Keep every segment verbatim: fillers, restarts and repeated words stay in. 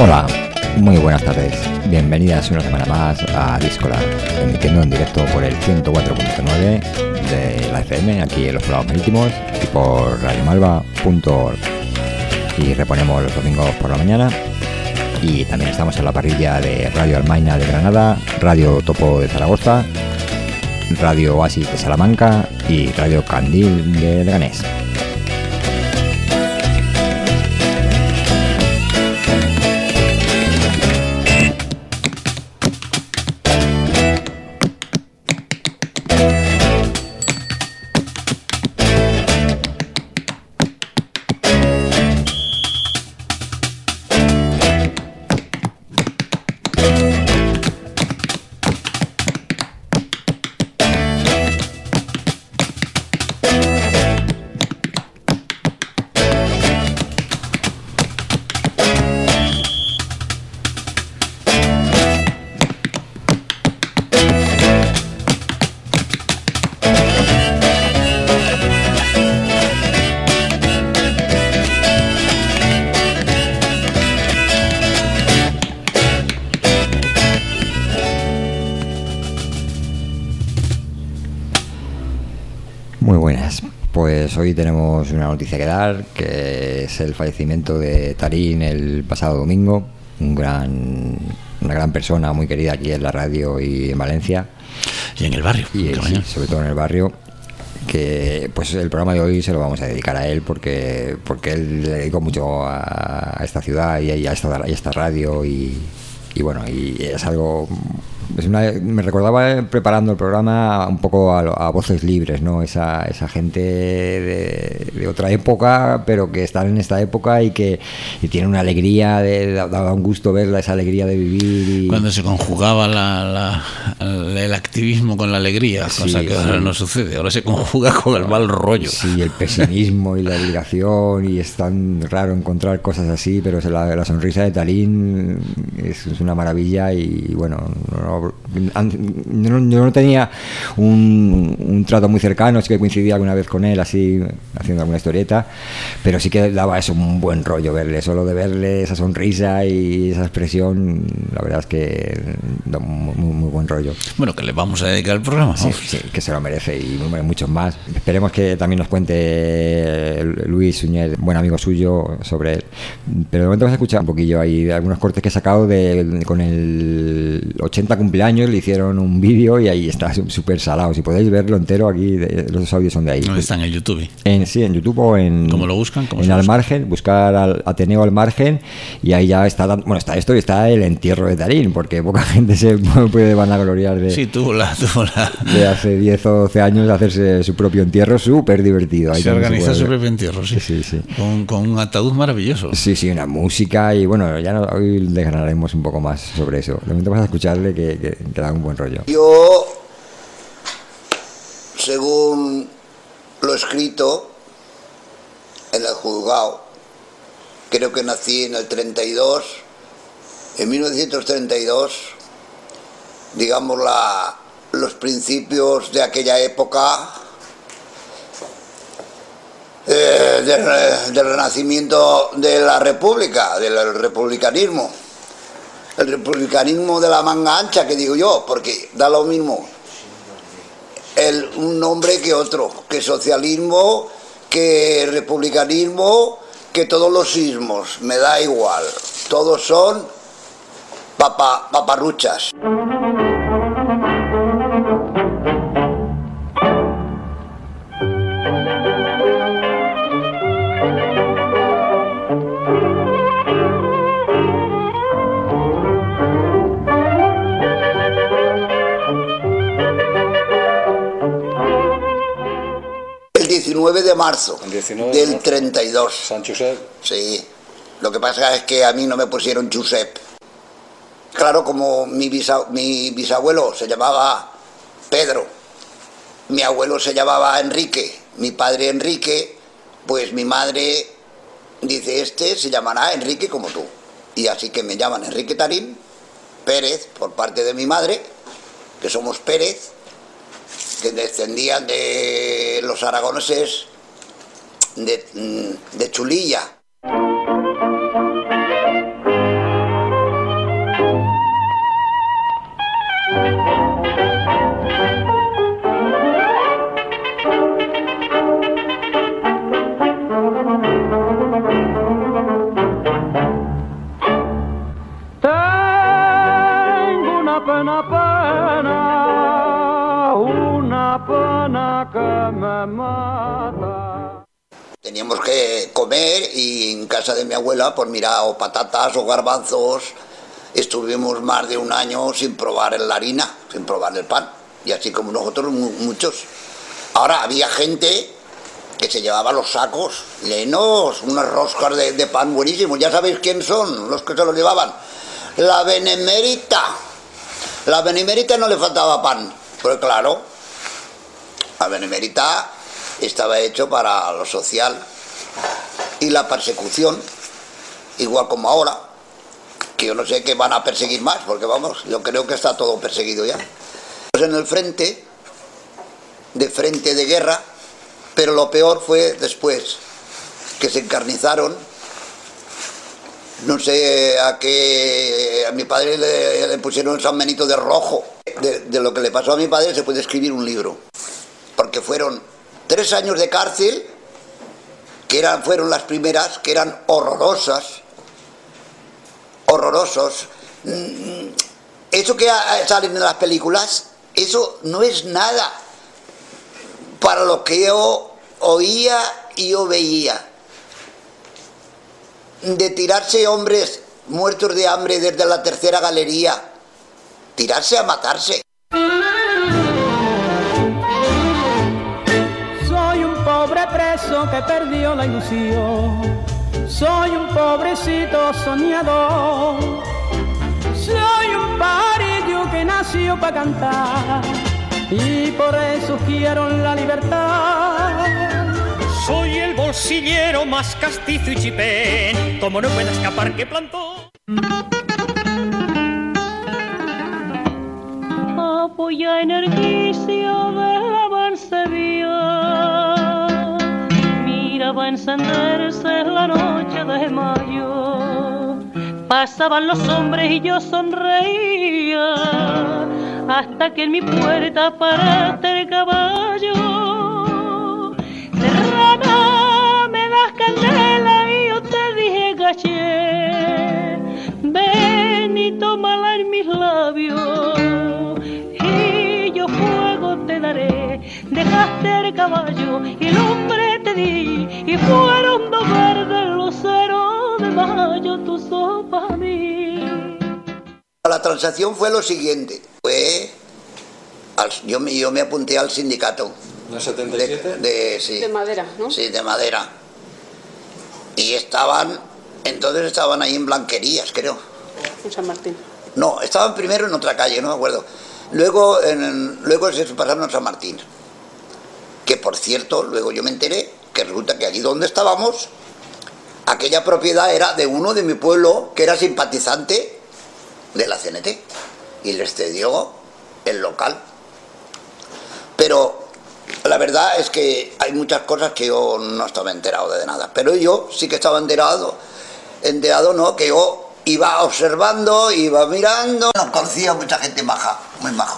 Hola, muy buenas tardes. Bienvenidas una semana más a Discolab, emitiendo en directo por el ciento cuatro punto nueve de la F M, aquí en los Poblados Marítimos, y por radio malva punto org. Y reponemos los domingos por la mañana. Y también estamos en la parrilla de Radio Almaina de Granada, Radio Topo de Zaragoza, Radio Oasis de Salamanca y Radio Candil de Leganés. Pues hoy tenemos una noticia que dar, que es el fallecimiento de Tarín el pasado domingo, un gran, una gran persona muy querida aquí en la radio y en Valencia. Y en el barrio. Y sí, sobre todo en el barrio, que pues el programa de hoy se lo vamos a dedicar a él porque porque él le dedicó mucho a, a esta ciudad y a esta, a esta radio y, y bueno, y es algo... Es una, me recordaba preparando el programa un poco a, a voces libres, ¿no? Esa, esa gente de, de otra época, pero que están en esta época y que y tienen una alegría, de, daba un gusto verla, esa alegría de vivir. Y... Cuando se conjugaba la, la, el activismo con la alegría, sí, cosa que sí. Ahora no sucede, ahora se conjuga con el mal rollo. Sí, el pesimismo y la obligación, y es tan raro encontrar cosas así, pero la, la sonrisa de Tarín es, es una maravilla y bueno, no, yo no tenía un, un trato muy cercano, sí que coincidía alguna vez con él así haciendo alguna historieta, pero sí que daba eso un buen rollo verle, solo de verle esa sonrisa y esa expresión, la verdad es que da muy, muy buen rollo. Bueno, que le vamos a dedicar el programa. Sí, sí, que se lo merece y muchos más. Esperemos que también nos cuente Luis Suñer, buen amigo suyo, sobre él, pero de momento vamos a escuchar un poquillo ahí de algunos cortes que he sacado de, con el ochenta cumpleaños, le hicieron un vídeo y ahí está súper salado. Si podéis verlo entero, aquí de, los audios son de ahí. ¿Dónde está? ¿En el YouTube? En, sí, en YouTube o en... ¿Cómo lo buscan? ¿Cómo en Al Margen, buscar al Ateneo Al Margen y ahí ya está, bueno, está esto y está el entierro de Tarín, porque poca gente se puede vanagloriar de... Sí, tuvo la... Tuvo la... de hace diez o doce años hacerse su propio entierro, súper divertido. Ahí se organiza se su propio entierro, sí. Sí, sí, sí. Con, con un ataúd maravilloso. Sí, sí, una música y bueno, ya no, hoy desgranaremos un poco más sobre eso. De momento vamos a escucharle que, que, que da un buen rollo. Yo, según lo escrito en el juzgado, creo que nací en el treinta y dos, en mil novecientos treinta y dos, digamos la, los principios de aquella época eh, del, del renacimiento de la república, del republicanismo. El republicanismo de la manga ancha, que digo yo, porque da lo mismo el, un nombre que otro, que socialismo, que republicanismo, que todos los ismos, me da igual, todos son papa, paparruchas. diecinueve de marzo del treinta y dos. San Josep. Sí. Lo que pasa es que a mí no me pusieron Josep. Claro, como mi, bisa, mi bisabuelo se llamaba Pedro, mi abuelo se llamaba Enrique, mi padre Enrique, pues mi madre dice, este se llamará Enrique como tú. Y así que me llaman Enrique Tarín Pérez por parte de mi madre, que somos Pérez, que descendían de los aragoneses de, de Chulilla. la que me mata. Teníamos que comer y en casa de mi abuela, pues mira, o patatas o garbanzos. Estuvimos más de un año sin probar la harina, sin probar el pan. Y así como nosotros, muchos. Ahora, había gente que se llevaba los sacos llenos, unas roscas de, de pan buenísimos. Ya sabéis quién son los que se los llevaban. La Benemérita. La Benemérita no le faltaba pan. Pero claro, la Benemérita estaba hecho para lo social. Y la persecución, igual como ahora, que yo no sé qué van a perseguir más, porque vamos, yo creo que está todo perseguido ya. Pues en el frente, de frente de guerra, pero lo peor fue después, que se encarnizaron. No sé a qué, a mi padre le, le pusieron el San Benito de rojo. De, de lo que le pasó a mi padre se puede escribir un libro, porque fueron tres años de cárcel, que eran, fueron las primeras, que eran horrorosas, horrorosos. Eso que salen en las películas, eso no es nada para lo que yo oía y yo veía. De tirarse hombres muertos de hambre desde la tercera galería, tirarse a matarse. Soy un pobre preso que perdió la ilusión. Soy un pobrecito soñador. Soy un parillo que nació para cantar y por eso quiero la libertad. Soy el bolsillero más castizo y chipén, como no puede escapar que plantó. Apoya energicia de avance vía, mira va a encenderse la noche de mayo. Pasaban los hombres y yo sonreía, hasta que en mi puerta paraste el caballo. Serrana, me das candela y yo te dije caché, ven y tómala en mis labios y yo fuego te daré. Dejaste el caballo y el hombre te di y fueron dos verdes luceros de mayo tus ojos para mí. La transacción fue lo siguiente, fue al, yo, me, yo me apunté al sindicato. ¿En el setenta y siete? De, de, sí, de madera, ¿no? Sí, de madera. Y estaban, entonces estaban ahí en Blanquerías, creo. En San Martín. No, estaban primero en otra calle, no me acuerdo. Luego, en, luego se pasaron a San Martín. Que por cierto, luego yo me enteré que resulta que allí donde estábamos, aquella propiedad era de uno de mi pueblo que era simpatizante de la C N T y les cedió el local. Pero la verdad es que hay muchas cosas que yo no estaba enterado de nada, pero yo sí que estaba enterado, enterado no, que yo iba observando, iba mirando, no conocía a mucha gente maja, muy majos.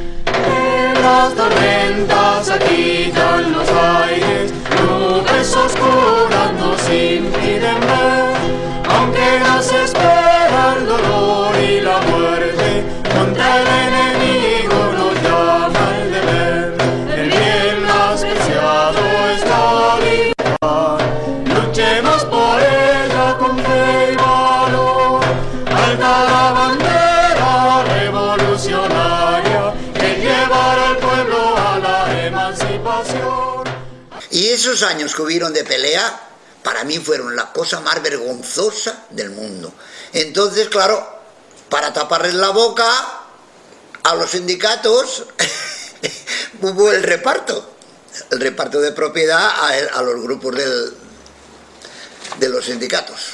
Las tormentas agitan los aires, nubes oscuras nos impiden ver, aunque nos espera el dolor y la muerte, contra el enemigo nos llama el deber, el bien más preciado es la libertad, luchemos por ella con fe y valor, alta la bandera revolucionaria que llevará al pueblo a la emancipación. Y esos años que hubieron de pelea, para mí fueron la cosa más vergonzosa del mundo. Entonces, claro, para taparles la boca a los sindicatos, hubo el reparto, el reparto de propiedad a, a los grupos del, de los sindicatos.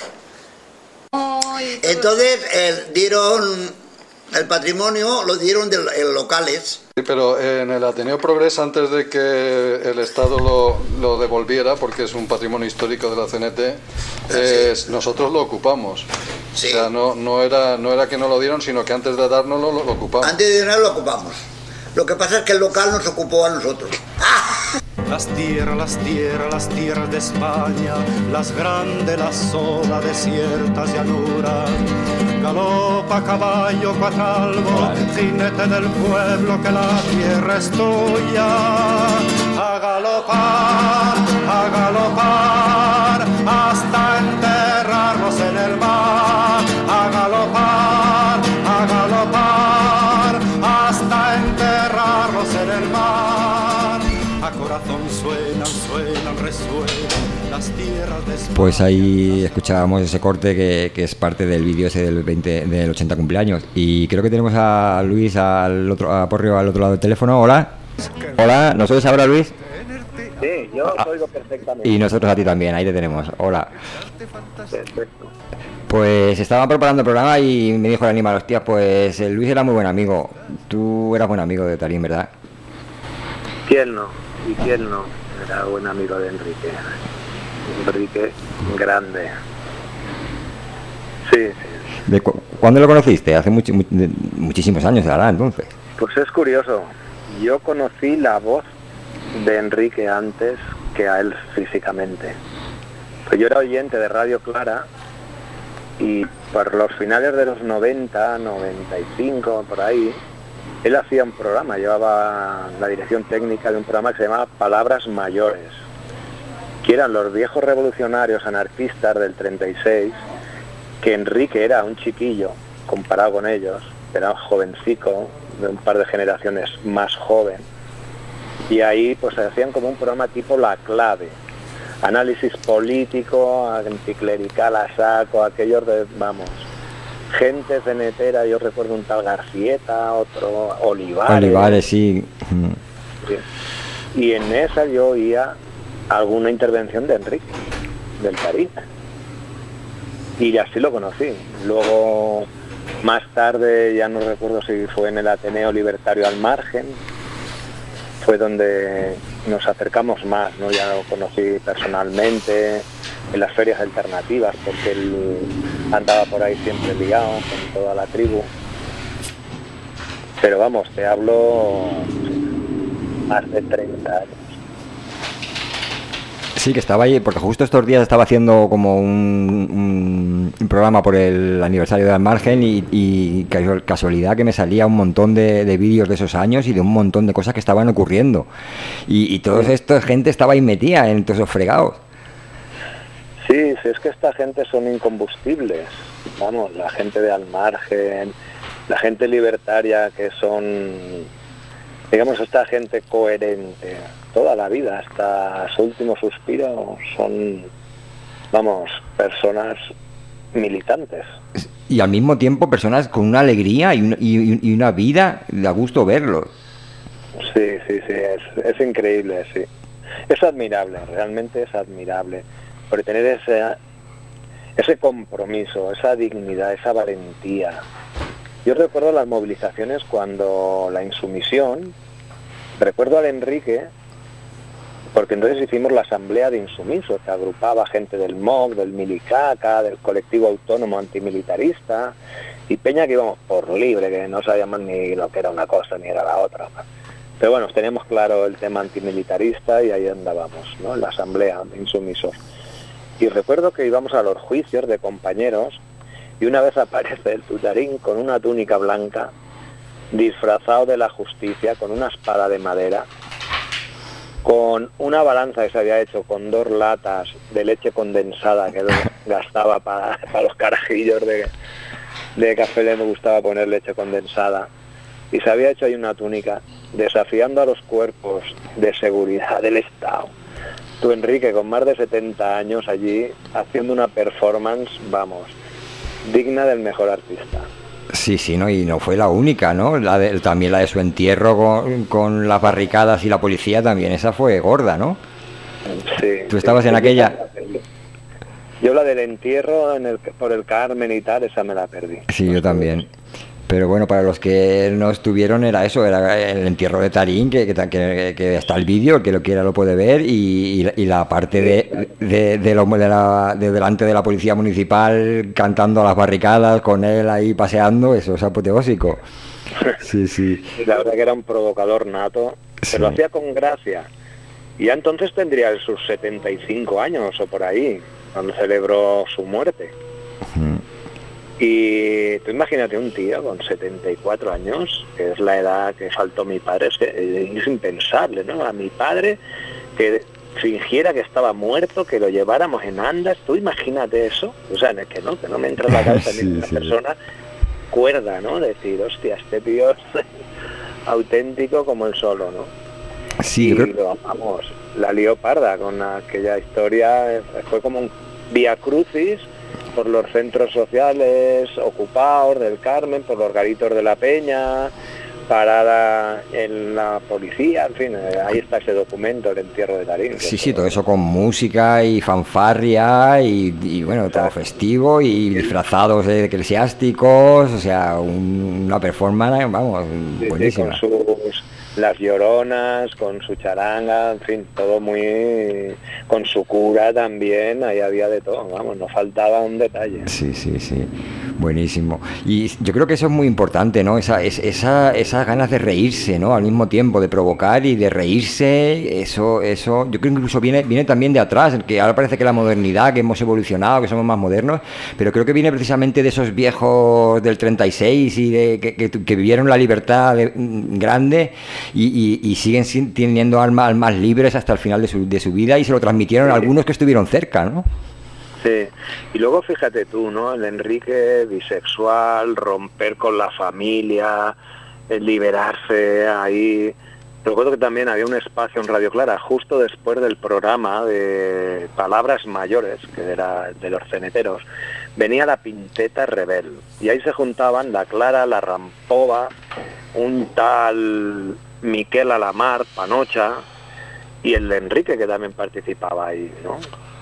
Entonces, eh, dieron el patrimonio, lo dieron de, en locales. Sí, pero en el Ateneo Progrés, antes de que el Estado lo, lo devolviera, porque es un patrimonio histórico de la C N T, eh, sí. nosotros lo ocupamos. Sí. O sea, no, no, era, no era que no lo dieron, sino que antes de dárnoslo lo, lo ocupamos. Antes de darnoslo lo ocupamos. Lo que pasa es que el local nos ocupó a nosotros. ¡Ah! Las tierras, las tierras, las tierras de España, las grandes, las solas, desiertas llanuras. Galopa caballo cuatalbo, jinete del pueblo, que la tierra es tuya. a galopar, a galopar, hasta enterrarnos en el mar, a galopar, a galopar, hasta enterrarnos en el mar. A corazón suenan, suenan, resuenan las tierras de España. Pues ahí escuchábamos ese corte que, que es parte del vídeo ese del veinte, del ochenta cumpleaños. Y creo que tenemos a Luis al otro, a Porrio al otro lado del teléfono. Hola. Hola, ¿nos oyes ahora, Luis? Sí, yo os oigo perfectamente. Y nosotros a ti también, ahí te tenemos. Hola. Perfecto. Pues estaba preparando el programa y me dijo el animal, hostia, pues el Luis era muy buen amigo. Tú eras buen amigo de Tarín, ¿verdad? ¿Quién no? ¿Y quién no? Era buen amigo de Enrique. Enrique grande. Sí, sí. ¿De cu- ¿Cuándo lo conociste? Hace much- mu- de- muchísimos años, ¿verdad? Entonces. Pues es curioso. Yo conocí la voz de Enrique antes que a él físicamente. Pues yo era oyente de Radio Clara y por los finales de los noventa, noventa y cinco, por ahí, él hacía un programa, llevaba la dirección técnica de un programa que se llamaba Palabras Mayores, que eran los viejos revolucionarios anarquistas del treinta y seis, que Enrique era un chiquillo comparado con ellos, era un jovencico, de un par de generaciones más joven, y ahí pues hacían como un programa tipo La Clave, análisis político, anticlerical a saco, aquellos de, vamos, gente cenetera. Yo recuerdo un tal Garcieta, otro Olivares. Olivares, sí. Sí. Y en esa yo oía alguna intervención de Enrique, del Tarín. Y así lo conocí. Luego, más tarde, ya no recuerdo si fue en el Ateneo Libertario al Margen, fue donde nos acercamos más, ¿no? Ya lo conocí personalmente, en las ferias alternativas, porque él andaba por ahí siempre liado con toda la tribu. Pero vamos, te hablo más de treinta años. Sí, que estaba ahí, porque justo estos días estaba haciendo como un, un, un programa por el aniversario de Al Margen y, y casualidad que me salía un montón de, de vídeos de esos años y de un montón de cosas que estaban ocurriendo. Y, y toda esta gente estaba ahí metida en todos esos fregados. Sí, sí, es que esta gente son incombustibles. Vamos, la gente de Al Margen, la gente libertaria, que son, digamos, esta gente coherente toda la vida, hasta su último suspiro, son, vamos, personas militantes. Y al mismo tiempo personas con una alegría y, un, y, y una vida, da gusto verlos. Sí, sí, sí, es, es increíble, sí. Es admirable, realmente es admirable. Porque tener ese, ese compromiso, esa dignidad, esa valentía. Yo recuerdo las movilizaciones cuando la insumisión, recuerdo al Enrique, porque entonces hicimos la asamblea de insumisos, que agrupaba gente del M O C, del Milicaca, del colectivo autónomo antimilitarista, y peña que íbamos por libre, que no sabíamos ni lo que era una cosa ni era la otra. Pero bueno, teníamos claro el tema antimilitarista y ahí andábamos, ¿no? En la asamblea de insumisos. Y recuerdo que íbamos a los juicios de compañeros y una vez aparece el Tutarín con una túnica blanca, disfrazado de la justicia, con una espada de madera, con una balanza que se había hecho con dos latas de leche condensada que él gastaba para, para los carajillos de, de café, le gustaba poner leche condensada, y se había hecho ahí una túnica desafiando a los cuerpos de seguridad del Estado. Tú, Enrique, con más de setenta años allí haciendo una performance, vamos, digna del mejor artista. Sí, sí, no, y no fue la única, ¿no? La de, también la de su entierro con, con las barricadas y la policía también, esa fue gorda, ¿no? Sí. ¿Tú estabas sí, en sí, aquella? Yo la del entierro en el, por el Carmen y tal, esa me la perdí. Sí, yo también. Pero bueno, para los que no estuvieron era eso, era el entierro de Tarín, que, que, que, que está el vídeo, el que lo quiera lo puede ver, y, y, y la parte de, de, de, lo, de, la, de delante de la policía municipal cantando a las barricadas, con él ahí paseando, eso es apoteósico. Sí, sí. La verdad que era un provocador nato, sí. Se lo hacía con gracia. Y ya entonces tendría sus setenta y cinco años o por ahí, cuando celebró su muerte. Uh-huh. Y tú imagínate un tío con setenta y cuatro años, que es la edad que faltó mi padre, es, que es impensable, ¿no? A mi padre que fingiera que estaba muerto, que lo lleváramos en andas, tú imagínate eso, o sea, que no, que no me entra en la cabeza sí, ni una sí. persona cuerda, ¿no? Decir, hostia, este tío es auténtico como el solo, ¿no? Sí, y creo... lo, vamos, la lió parda con aquella historia, fue como un vía crucis por los centros sociales ocupados del Carmen, por los garitos de la Peña, parada en la policía, en fin, ahí está ese documento, el entierro de Darín. Sí, sí, todo eso con música y fanfarria y, y bueno, todo festivo y disfrazados de eclesiásticos, o sea, un, una performance, vamos, sí, buenísima. Sí, con sus, las lloronas, con su charanga, en fin, todo muy... con su cura también, ahí había de todo, vamos, no faltaba un detalle. Sí, sí, sí. Buenísimo. Y yo creo que eso es muy importante, ¿no? Esa, esa, esas ganas de reírse, ¿no? Al mismo tiempo, de provocar y de reírse, eso, eso, yo creo que incluso viene, viene también de atrás, que ahora parece que la modernidad, que hemos evolucionado, que somos más modernos, pero creo que viene precisamente de esos viejos del treinta y seis y de, que, que, que vivieron la libertad de, grande y, y, y siguen sin, teniendo almas, almas libres hasta el final de su, de su vida y se lo transmitieron a algunos que estuvieron cerca, ¿no? Sí, y luego fíjate tú, ¿no? El Enrique bisexual, romper con la familia, el liberarse ahí. Recuerdo que también había un espacio en Radio Clara justo después del programa de Palabras Mayores, que era de los ceneteros. Venía la Pinteta Rebel y ahí se juntaban la Clara, la Rampova, un tal Miquel Alamar, Panocha, y el de Enrique, que también participaba ahí, ¿no?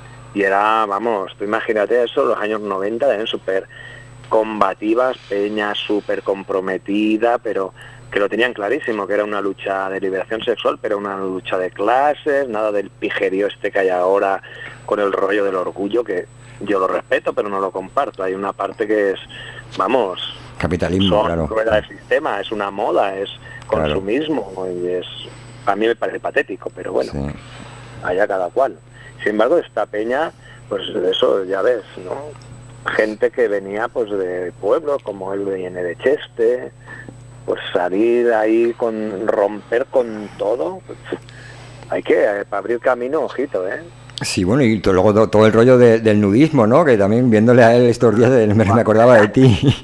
Y era, vamos, tú imagínate eso, los años noventa, también súper combativas, peña súper comprometida, pero que lo tenían clarísimo, que era una lucha de liberación sexual, pero una lucha de clases, nada del pijerío este que hay ahora con el rollo del orgullo, que yo lo respeto, pero no lo comparto. Hay una parte que es, vamos... capitalismo, son claro. rueda del sistema, es una moda, es consumismo, claro. Y es... a mí me parece patético, pero bueno, sí. Allá cada cual. Sin embargo, esta peña, pues eso ya ves, ¿no? Gente que venía pues de pueblos, como él viene de Cheste, pues salir ahí con romper con todo, pues, hay que eh, para abrir camino, ojito, ¿eh? Sí, bueno, y to, luego to, todo el rollo de, del nudismo, ¿no? Que también viéndole a él estos días de, me, me acordaba de ti.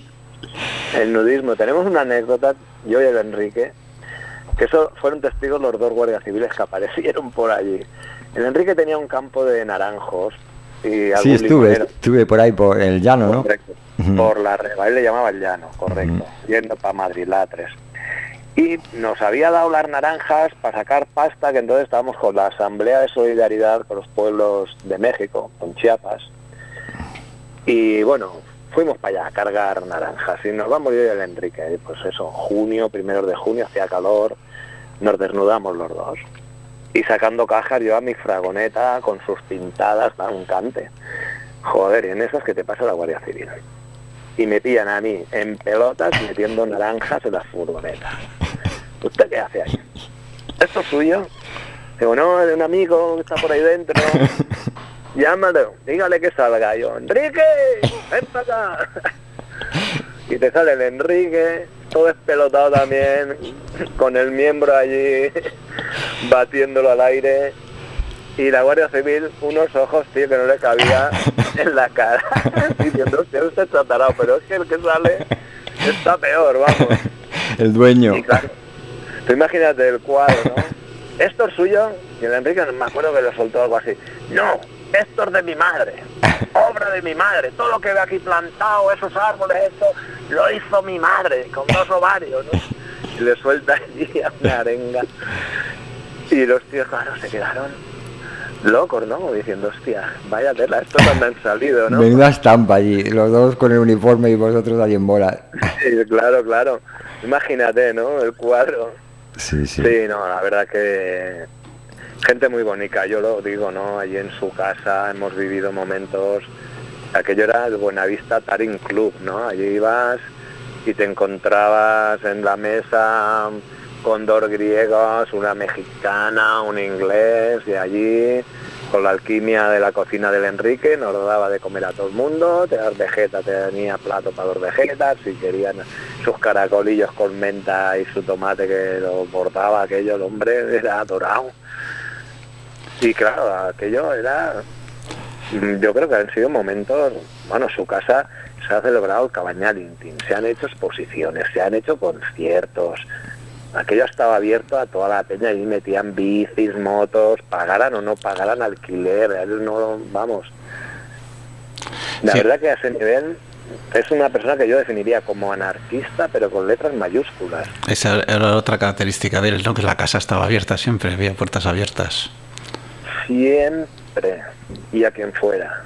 El nudismo, tenemos una anécdota, yo y el Enrique, que eso fueron testigos los dos guardias civiles que aparecieron por allí. El Enrique tenía un campo de naranjos y algún sí, estuve, limonero. estuve por ahí, por el llano, ¿no? Correcto, uh-huh. Por la Reba, él le llamaba el llano, correcto, uh-huh. Yendo para Madrid, la tres. Y nos había dado las naranjas para sacar pasta, que entonces estábamos con la Asamblea de Solidaridad con los pueblos de México, con Chiapas. Y bueno, fuimos para allá a cargar naranjas y nos vamos yo y el Enrique. Y pues eso, junio, primeros de junio, hacía calor, nos desnudamos los dos. Y sacando cajas yo a mi fragoneta con sus pintadas, para un cante. Joder, y en esas que te pasa la Guardia Civil. Y me pillan a mí en pelotas metiendo naranjas en la furgoneta. ¿Usted qué hace ahí? ¿Esto es suyo? Digo, no, es de un amigo que está por ahí dentro. Llámalo, dígale que salga. Yo, Enrique, ven para acá. Y te sale el Enrique, todo espelotado también, con el miembro allí, batiéndolo al aire. Y la Guardia Civil, unos ojos, tío, que no le cabía en la cara, diciendo, usted está tarado, pero es que el que sale está peor, vamos. El dueño. Y claro, tú imagínate el cuadro, ¿no? ¿Esto es suyo? Y el Enrique, me acuerdo que le soltó algo así. No, esto es de mi madre, obra de mi madre. Todo lo que ve aquí plantado, esos árboles, esto, lo hizo mi madre, con dos ovarios, ¿no? Y le suelta allí a una arenga. Y los tíos, claro, se quedaron locos, ¿no? Diciendo, hostia, vaya tela, estos cuando han salido, ¿no? Menuda estampa allí, los dos con el uniforme y vosotros allí en bola. Sí, claro, claro. Imagínate, ¿no? El cuadro. Sí, sí. Sí, no, la verdad que gente muy bonita, yo lo digo, ¿no? Allí en su casa hemos vivido momentos, aquello era el Buenavista Taring Club, ¿no? Allí ibas y te encontrabas en la mesa con dos griegos, una mexicana, un inglés, y allí con la alquimia de la cocina del Enrique, nos daba de comer a todo el mundo, te das vegetas, tenía plato para los vegetas, si querían sus caracolillos con menta y su tomate que lo bordaba aquello, el hombre era adorado. Y claro, aquello era, yo creo que han sido momentos, bueno, su casa se ha celebrado el Cabanyal Íntim, se han hecho exposiciones, se han hecho conciertos, aquello estaba abierto a toda la peña y metían bicis, motos, pagaran o no pagaran alquiler, él no, vamos. La sí. verdad que a ese nivel es una persona que yo definiría como anarquista, pero con letras mayúsculas. Esa era otra característica de él, ¿no? Que la casa estaba abierta siempre, había puertas abiertas. Siempre, y a quien fuera.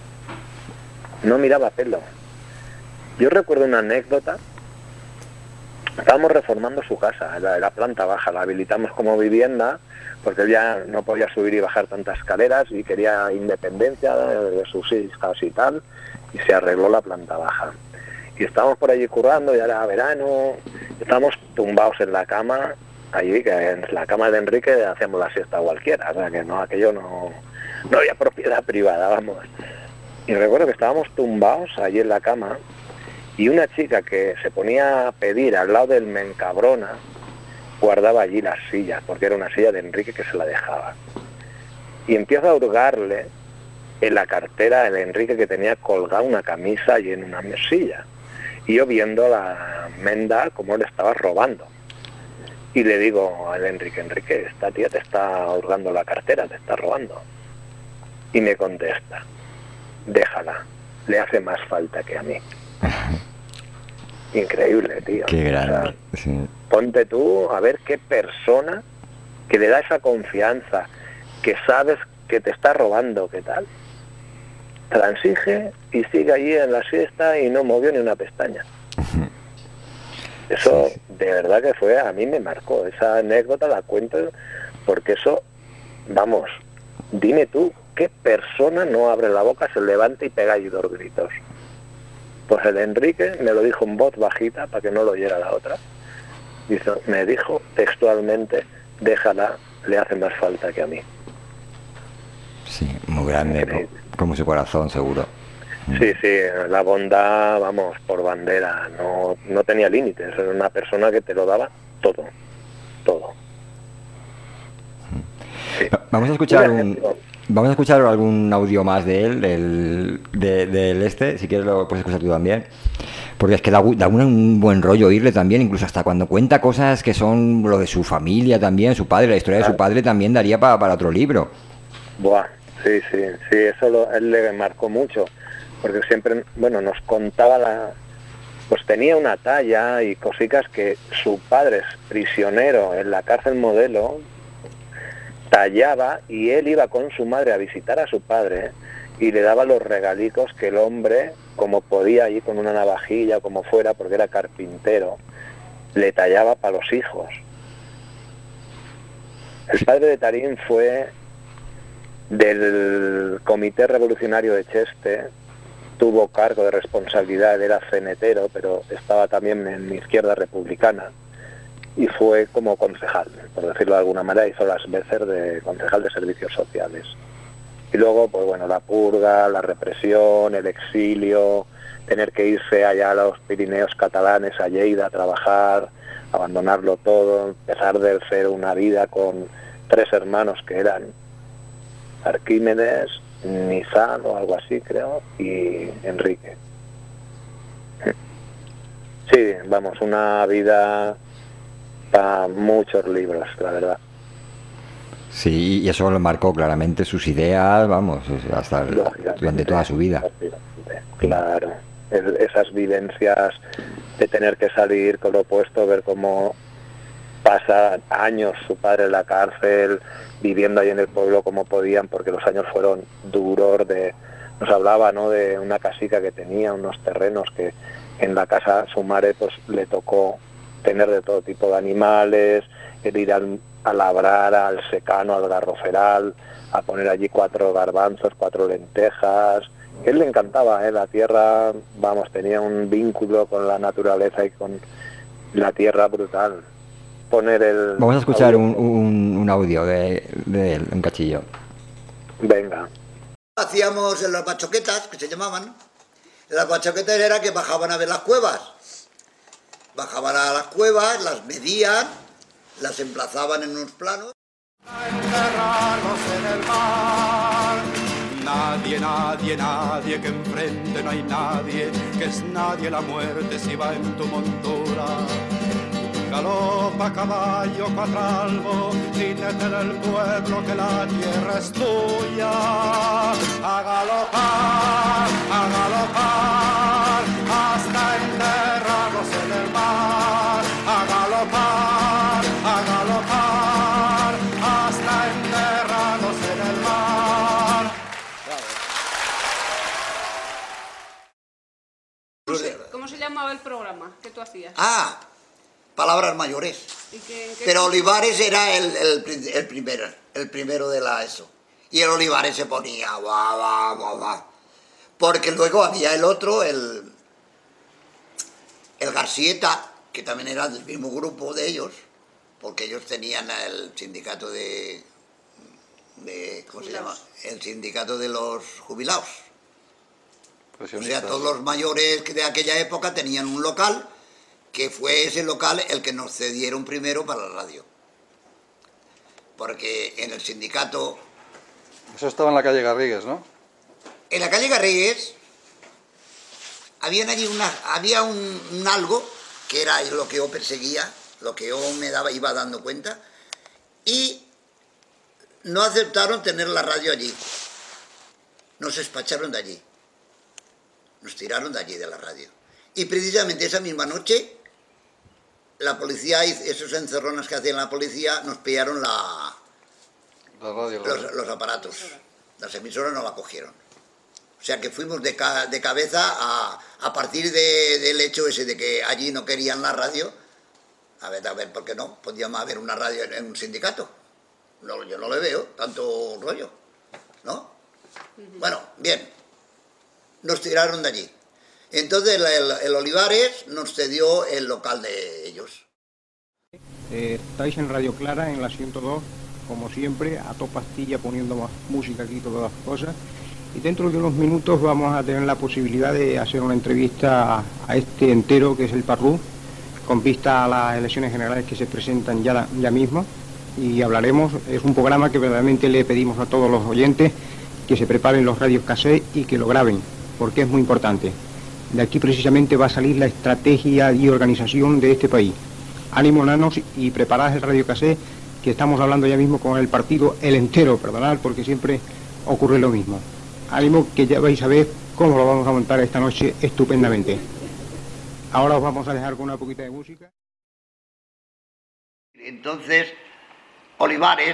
No miraba pelo. Yo recuerdo una anécdota. Estábamos reformando su casa, la, la planta baja, la habilitamos como vivienda, porque él ya no podía subir y bajar tantas escaleras y quería independencia de, de sus hijas y tal, y se arregló la planta baja. Y estábamos por allí currando, ya era verano, estábamos tumbados en la cama, allí, que en la cama de Enrique hacíamos la siesta cualquiera, o sea que no, aquello no, no había propiedad privada, vamos. Y recuerdo que estábamos tumbados allí en la cama, y una chica que se ponía a pedir al lado del Mencabrona guardaba allí las sillas, porque era una silla de Enrique que se la dejaba. Y empieza a hurgarle en la cartera el Enrique que tenía colgada una camisa y en una mesilla. Y yo viendo la menda como le estaba robando. Y le digo al Enrique, Enrique, esta tía te está hurgando la cartera, te está robando. Y me contesta, déjala, le hace más falta que a mí. Increíble, tío. Qué grande. O sea, sí. Ponte tú a ver qué persona que le da esa confianza, que sabes que te está robando, ¿qué tal? Transige y sigue allí en la siesta y no movió ni una pestaña. Uh-huh. Eso sí, sí. De verdad que fue, a mí me marcó. Esa anécdota la cuento porque eso, vamos, dime tú, ¿qué persona no abre la boca, se levanta y pega allí dos gritos? Pues el Enrique me lo dijo en voz bajita para que no lo oyera la otra. Dice, me dijo textualmente, déjala, le hace más falta que a mí. Sí, muy grande, sí, como su corazón, seguro. Sí, sí, la bondad, vamos, por bandera, no, no tenía límites, era una persona que te lo daba todo, todo. Sí. Vamos a escuchar un... Vamos a escuchar algún audio más de él, del, de, del este, si quieres lo puedes escuchar tú también, porque es que da, da un, un buen rollo oírle también, incluso hasta cuando cuenta cosas que son lo de su familia también, su padre, la historia de su padre también daría para, para otro libro. Buah, sí, sí, sí, eso lo, él le marcó mucho, porque siempre, bueno, nos contaba la... Pues tenía una talla y cositas que su padre es prisionero en la cárcel Modelo, tallaba y él iba con su madre a visitar a su padre y le daba los regalicos que el hombre, como podía ir con una navajilla, como fuera, porque era carpintero, le tallaba para los hijos. El padre de Tarín fue del Comité Revolucionario de Cheste, tuvo cargo de responsabilidad, era cenetero, pero estaba también en Izquierda Republicana, y fue como concejal, por decirlo de alguna manera, hizo las veces de concejal de servicios sociales. Y luego, pues bueno, la purga, la represión, el exilio, tener que irse allá a los Pirineos catalanes, a Lleida, a trabajar, abandonarlo todo, empezar de ser una vida con tres hermanos que eran Arquímedes, Nizam o algo así, creo, y Enrique. Sí, vamos, una vida... para muchos libros, la verdad. Sí, y eso lo marcó claramente sus ideas, vamos, hasta el, durante toda su vida. Claro, esas vivencias de tener que salir con lo opuesto, ver cómo pasa años su padre en la cárcel, viviendo ahí en el pueblo como podían, porque los años fueron duros. De, nos hablaba, ¿no?, de una casica que tenía, unos terrenos que en la casa su madre pues le tocó tener de todo tipo de animales, el ir al, a labrar al secano, al garroferal, a poner allí cuatro garbanzos, cuatro lentejas. A él le encantaba, ¿eh? La tierra, vamos, tenía un vínculo con la naturaleza y con la tierra brutal. Poner el... Vamos a escuchar audio. Un, un, un audio de, de él, un cachillo. Venga. Hacíamos en las bachoquetas, que se llamaban. Las bachoquetas era que bajaban a ver las cuevas. Bajaban a las cuevas, las medían, las emplazaban en unos planos. A enterrarnos en el mar. Nadie, nadie, nadie, que enfrente no hay nadie, que es nadie la muerte si va en tu montura. Galopa caballo cuatralbo, jinete del pueblo, que la tierra es tuya. A galopar, a galopar, hasta enterrarnos en el mar. A galopar, a galopar, hasta enterrarnos en el mar. ¿Cómo se, ¿Cómo se llamaba el programa que tú hacías? Ah, Palabras Mayores. ¿Y qué, qué Pero Olivares era el, el, el primero, el primero de la eso. Y el Olivares se ponía guau, guau, guau, guau. Porque luego había el otro, el, el Garcieta, que también era del mismo grupo de ellos, porque ellos tenían el sindicato de, de ¿cómo se llama? El sindicato de los jubilados. O sea, todos los mayores de aquella época tenían un local, que fue ese local el que nos cedieron primero para la radio. Porque en el sindicato... Eso estaba en la calle Garrigues, ¿no? En la calle Garrigues había allí una, había un, un algo que era lo que yo perseguía, lo que yo me daba, iba dando cuenta, y no aceptaron tener la radio allí. Nos despacharon de allí. Nos tiraron de allí, de la radio. Y precisamente esa misma noche, la policía, esos encerronas que hacían la policía, nos pillaron la, la radio, los, radio. los aparatos. Las emisoras no la cogieron. O sea que fuimos de, ca, de cabeza a, a partir de, del hecho ese de que allí no querían la radio. A ver, a ver, ¿por qué no? Podíamos haber una radio en, en un sindicato. No, yo no le veo tanto rollo, ¿no? Uh-huh. Bueno, bien. Nos tiraron de allí. Entonces el, el, el Olivares nos cedió el local de ellos. Eh, estáis en Radio Clara, en la ciento dos, como siempre, a toda pastilla, poniendo más música aquí y todas las cosas. Y dentro de unos minutos vamos a tener la posibilidad de hacer una entrevista a, a este entero, que es el Parrú, con vista a las elecciones generales que se presentan ya, ya mismo. Y hablaremos, es un programa que verdaderamente le pedimos a todos los oyentes que se preparen los radios cassette y que lo graben, porque es muy importante. De aquí precisamente va a salir la estrategia y organización de este país. Ánimo, nanos, y preparad el radio cassette, que estamos hablando ya mismo con el partido, el entero, perdonad, porque siempre ocurre lo mismo. Ánimo, que ya vais a ver cómo lo vamos a montar esta noche estupendamente. Ahora os vamos a dejar con una poquita de música. Entonces, Olivares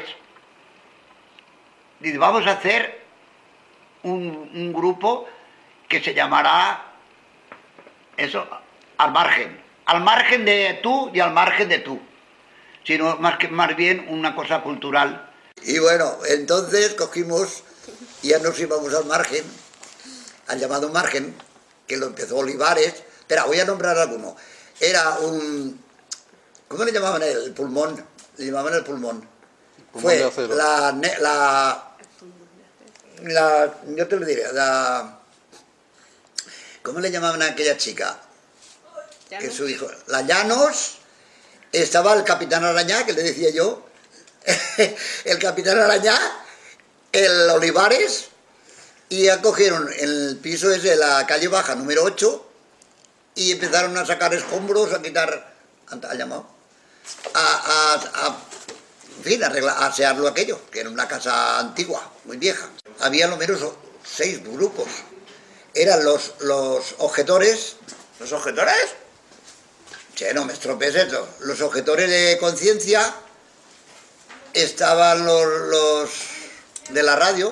dice, vamos a hacer un, un grupo que se llamará eso, al margen, al margen de tú y al margen de tú, sino más, que, más bien una cosa cultural. Y bueno, entonces cogimos, ya nos íbamos al margen, al llamado margen, que lo empezó Olivares. Espera, voy a nombrar alguno. Era un, ¿cómo le llamaban él? El pulmón, le llamaban el pulmón. Fue la, la, la, yo te lo diré, la, ¿cómo le llamaban a aquella chica? ¿Llanos? Que su hijo, la Llanos, estaba el Capitán Arañá, que le decía yo, el Capitán Arañá, el Olivares, y ya cogieron el piso ese de la calle baja, número ocho, y empezaron a sacar escombros, a quitar, ¿ha llamado? A, a, a, en fin, a, arreglar, a asearlo aquello, que era una casa antigua, muy vieja. Había lo menos seis grupos. Eran los, los objetores. ¿Los objetores? Che, no me estropees esto. Los objetores de conciencia, estaban los, los de la radio,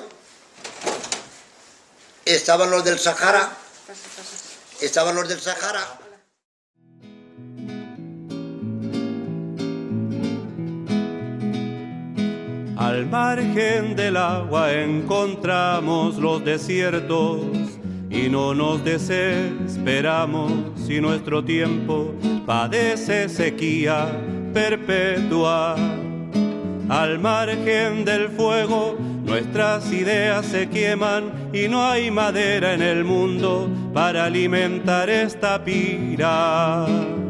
estaban los del Sahara, estaban los del Sahara. Al margen del agua encontramos los desiertos y no nos desesperamos si nuestro tiempo padece sequía perpetua. Al Al margen del fuego, nuestras ideas se queman y no hay madera en el mundo para alimentar esta pira.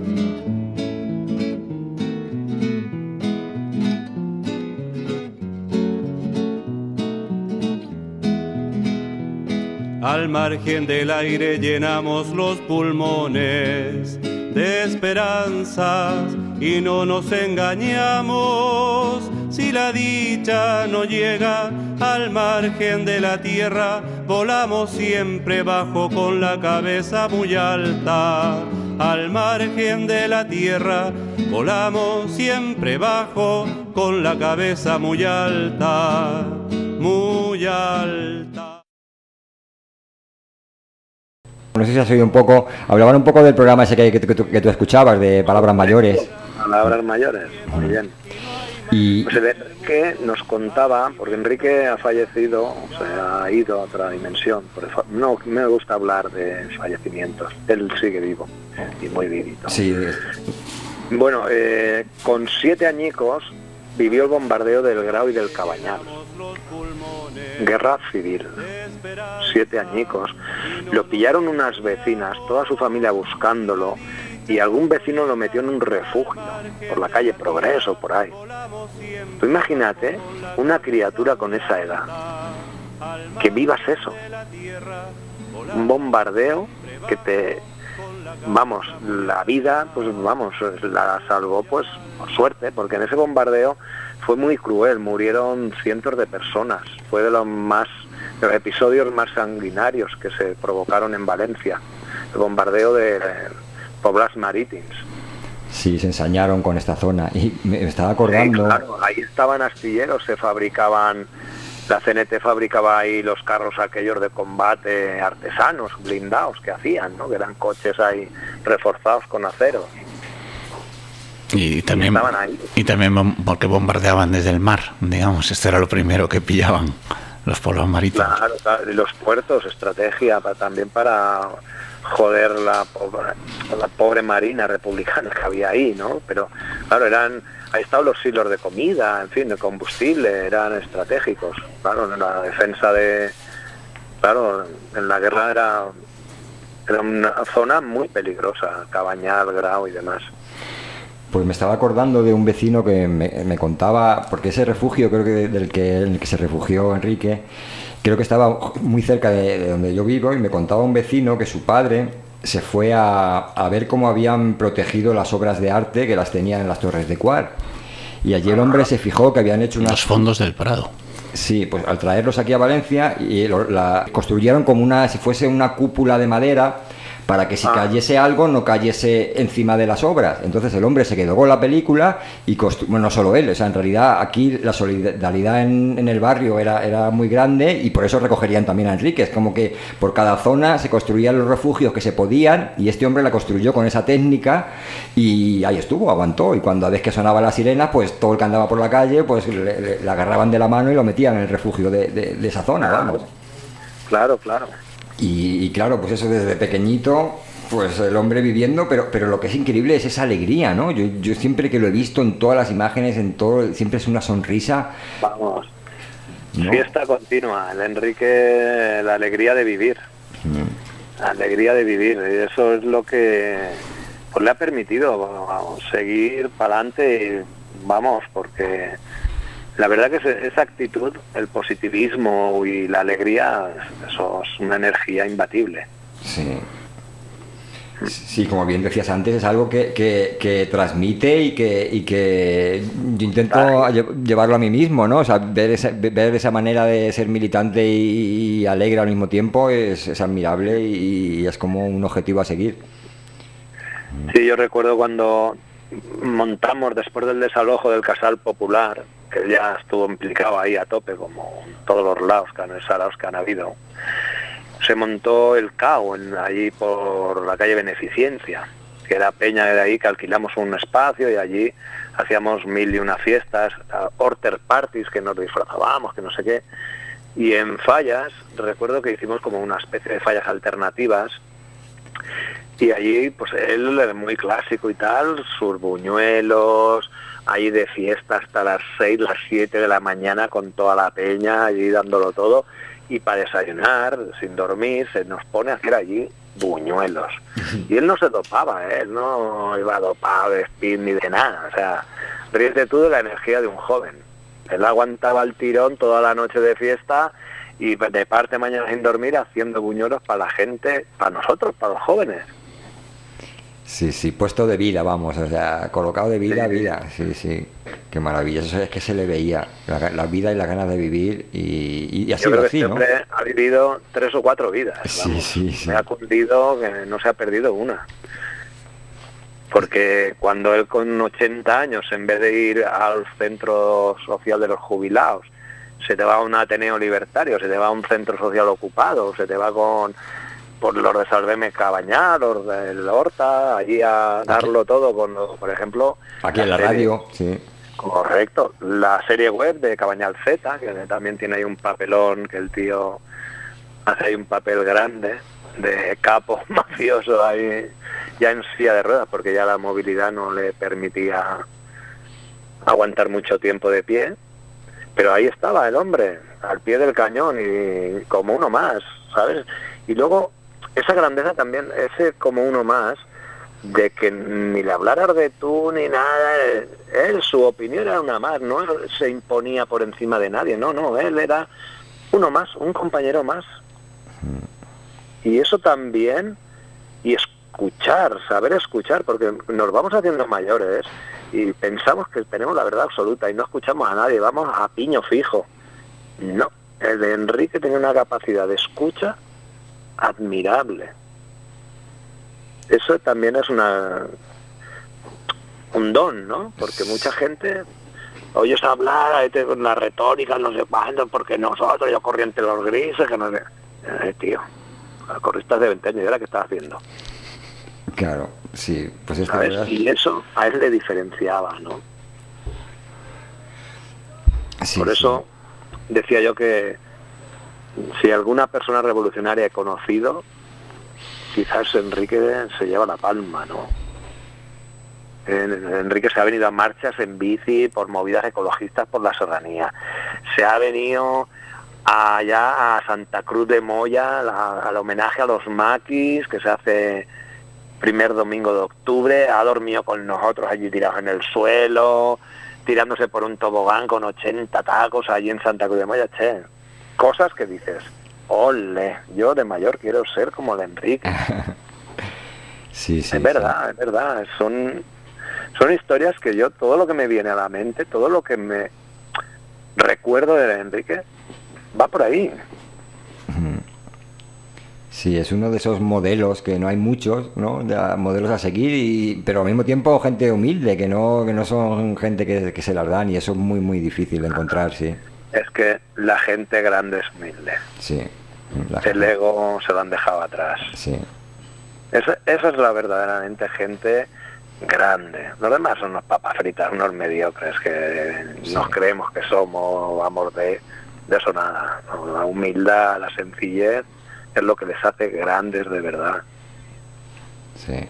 Al margen del aire llenamos los pulmones de esperanzas y no nos engañamos. Si la dicha no llega al margen de la tierra, volamos siempre bajo con la cabeza muy alta. Al margen de la tierra, volamos siempre bajo con la cabeza muy alta, muy alta. No sé si has oído un poco, hablaban un poco del programa ese que, que, que, tú, que tú escuchabas, de Palabras Mayores. Palabras Mayores, muy bien. Y pues Enrique nos contaba, porque Enrique ha fallecido, o sea, ha ido a otra dimensión. No me gusta hablar de fallecimientos, él sigue vivo y muy vivito. Sí. Bueno, eh, con siete añicos vivió el bombardeo del Grau y del Cabañal. Guerra civil. Siete añicos. Lo pillaron unas vecinas, toda su familia buscándolo, y algún vecino lo metió en un refugio, por la calle Progreso, por ahí. Tú imagínate una criatura con esa edad, que vivas eso. Un bombardeo que te... Vamos, la vida, pues vamos, la salvó pues por suerte, porque en ese bombardeo fue muy cruel, murieron cientos de personas, fue de los más, de los episodios más sanguinarios que se provocaron en Valencia, el bombardeo de Poblats Marítims. Sí, se ensañaron con esta zona y me estaba acordando... Sí, claro, ahí estaban astilleros, se fabricaban, la C N T fabricaba ahí los carros aquellos de combate artesanos, blindados que hacían, ¿no? Que eran coches ahí reforzados con acero. Y también, y también porque bombardeaban desde el mar, digamos, esto era lo primero que pillaban los pueblos marítimos. Claro, claro, y los puertos, estrategia para, también para joder la pobre, la pobre marina republicana que había ahí, ¿no? Pero claro, eran, ahí estaban los hilos de comida, en fin, de combustible, eran estratégicos. Claro, en la defensa de, claro, en la guerra era, era una zona muy peligrosa, Cabañal, Grau y demás. Pues me estaba acordando de un vecino que me, me contaba, porque ese refugio, creo que del que, en el que se refugió Enrique, creo que estaba muy cerca de, de donde yo vivo, y me contaba un vecino que su padre se fue a, a ver cómo habían protegido las obras de arte que las tenían en las Torres de Cuar. Y allí el hombre se fijó que habían hecho unas... Los fondos del Prado. Sí, pues al traerlos aquí a Valencia, y lo, la construyeron como una, si fuese una cúpula de madera, para que si cayese algo no cayese encima de las obras. Entonces el hombre se quedó con la película y constru... bueno, no solo él, o sea, en realidad aquí la solidaridad en, en el barrio era, era muy grande, y por eso recogerían también a Enrique. Es como que por cada zona se construían los refugios que se podían, y este hombre la construyó con esa técnica, y ahí estuvo, aguantó, y cuando a veces que sonaba la sirena, pues todo el que andaba por la calle, pues le, le, le agarraban de la mano y lo metían en el refugio de, de, de esa zona, vamos. Claro, claro. Y, y claro, pues eso desde pequeñito, pues el hombre viviendo, pero pero lo que es increíble es esa alegría, ¿no? Yo, yo siempre que lo he visto en todas las imágenes, en todo, siempre es una sonrisa. Vamos, ¿no? Fiesta continua, el Enrique, la alegría de vivir, mm. la alegría de vivir, y eso es lo que pues le ha permitido vamos, seguir para adelante, y vamos, porque... La verdad que esa actitud, el positivismo y la alegría, eso es una energía imbatible. Sí. Sí, como bien decías antes, es algo que, que, que transmite y que, y que yo intento claro. llevarlo a mí mismo, ¿no? O sea, ver esa, ver esa manera de ser militante y, y alegre al mismo tiempo es, es admirable, y, y es como un objetivo a seguir. Sí, yo recuerdo cuando montamos, después del desalojo del Casal Popular, que ya estuvo implicado ahí a tope, como en todos los lados que han, salados que han habido, se montó el C A O en, allí por la calle Beneficencia, que era peña de ahí, que alquilamos un espacio y allí hacíamos mil y una fiestas, orter parties, que nos disfrazábamos, que no sé qué, y en Fallas, recuerdo que hicimos como una especie de fallas alternativas, Y allí, pues él es muy clásico y tal, sus buñuelos, ahí de fiesta hasta las seis, las siete de la mañana con toda la peña, allí dándolo todo. Y para desayunar, sin dormir, se nos pone a hacer allí buñuelos. Y él no se dopaba, ¿eh? Él no iba dopado de speed ni de nada. O sea, ríete tú de la energía de un joven. Él aguantaba el tirón toda la noche de fiesta y de parte mañana sin dormir haciendo buñuelos para la gente, para nosotros, para los jóvenes. Sí, sí, puesto de vida, vamos, o sea, colocado de vida a vida, sí, sí, qué maravilla, eso es que se le veía, la, la vida y la ganas de vivir, y, y ha sido así, este ¿no? Hombre ha vivido tres o cuatro vidas, sí, vamos. sí, sí. Me ha cundido que no se ha perdido una. Porque cuando él con ochenta años, en vez de ir al centro social de los jubilados, se te va a un Ateneo Libertario, se te va a un centro social ocupado, se te va con... por los de Salveme Cabañal, los del Horta, allí a darlo aquí, todo con, por ejemplo... Aquí en la serie, radio, sí. Correcto. La serie web de Cabañal Z, que también tiene ahí un papelón, que el tío hace ahí un papel grande, de capo mafioso ahí, ya en silla de ruedas, porque ya la movilidad no le permitía aguantar mucho tiempo de pie. Pero ahí estaba el hombre, al pie del cañón, y como uno más, ¿sabes? Y luego... esa grandeza también, ese como uno más, de que ni le hablaras de tú ni nada, él, su opinión era una más, no se imponía por encima de nadie, no, no, él era uno más, un compañero más. Y eso también, y escuchar, saber escuchar, porque nos vamos haciendo mayores y pensamos que tenemos la verdad absoluta y no escuchamos a nadie, vamos a piño fijo. No, el de Enrique tenía una capacidad de escucha admirable. Eso también es una un don, ¿no? Porque mucha gente oyes hablar con la retórica, no sé cuándo, porque nosotros, yo corrí entre los grises, que no sé... Eh, tío, corristas de veinte años, ¿y ahora qué estás haciendo? Claro, sí, pues esto ¿sabes? Y eso a él le diferenciaba, ¿no? Sí, por eso sí. Decía yo que si alguna persona revolucionaria he conocido, quizás Enrique se lleva la palma, ¿no? Enrique se ha venido a marchas en bici por movidas ecologistas por la serranía. Se ha venido allá a Santa Cruz de Moya la, al homenaje a los maquis que se hace primer domingo de octubre. Ha dormido con nosotros allí tirados en el suelo, tirándose por un tobogán con ochenta tacos allí en Santa Cruz de Moya, che. Cosas que dices, ole, yo de mayor quiero ser como el Enrique. Sí, sí. Es verdad, sí. Es verdad. Son, son historias que yo, todo lo que me viene a la mente, todo lo que me recuerdo de Enrique, va por ahí. Sí, es uno de esos modelos que no hay muchos, ¿no? De modelos a seguir, y, pero al mismo tiempo gente humilde, que no, que no son gente que, que se las dan, y eso es muy, muy difícil de encontrar, sí. Es que la gente grande es humilde. Sí. El ego se lo han dejado atrás. Sí. Esa, esa es la verdaderamente gente grande. Los demás son unos papas fritas, unos mediocres que sí. Nos creemos que somos, vamos, de, de eso nada. La humildad, la sencillez es lo que les hace grandes de verdad. Sí.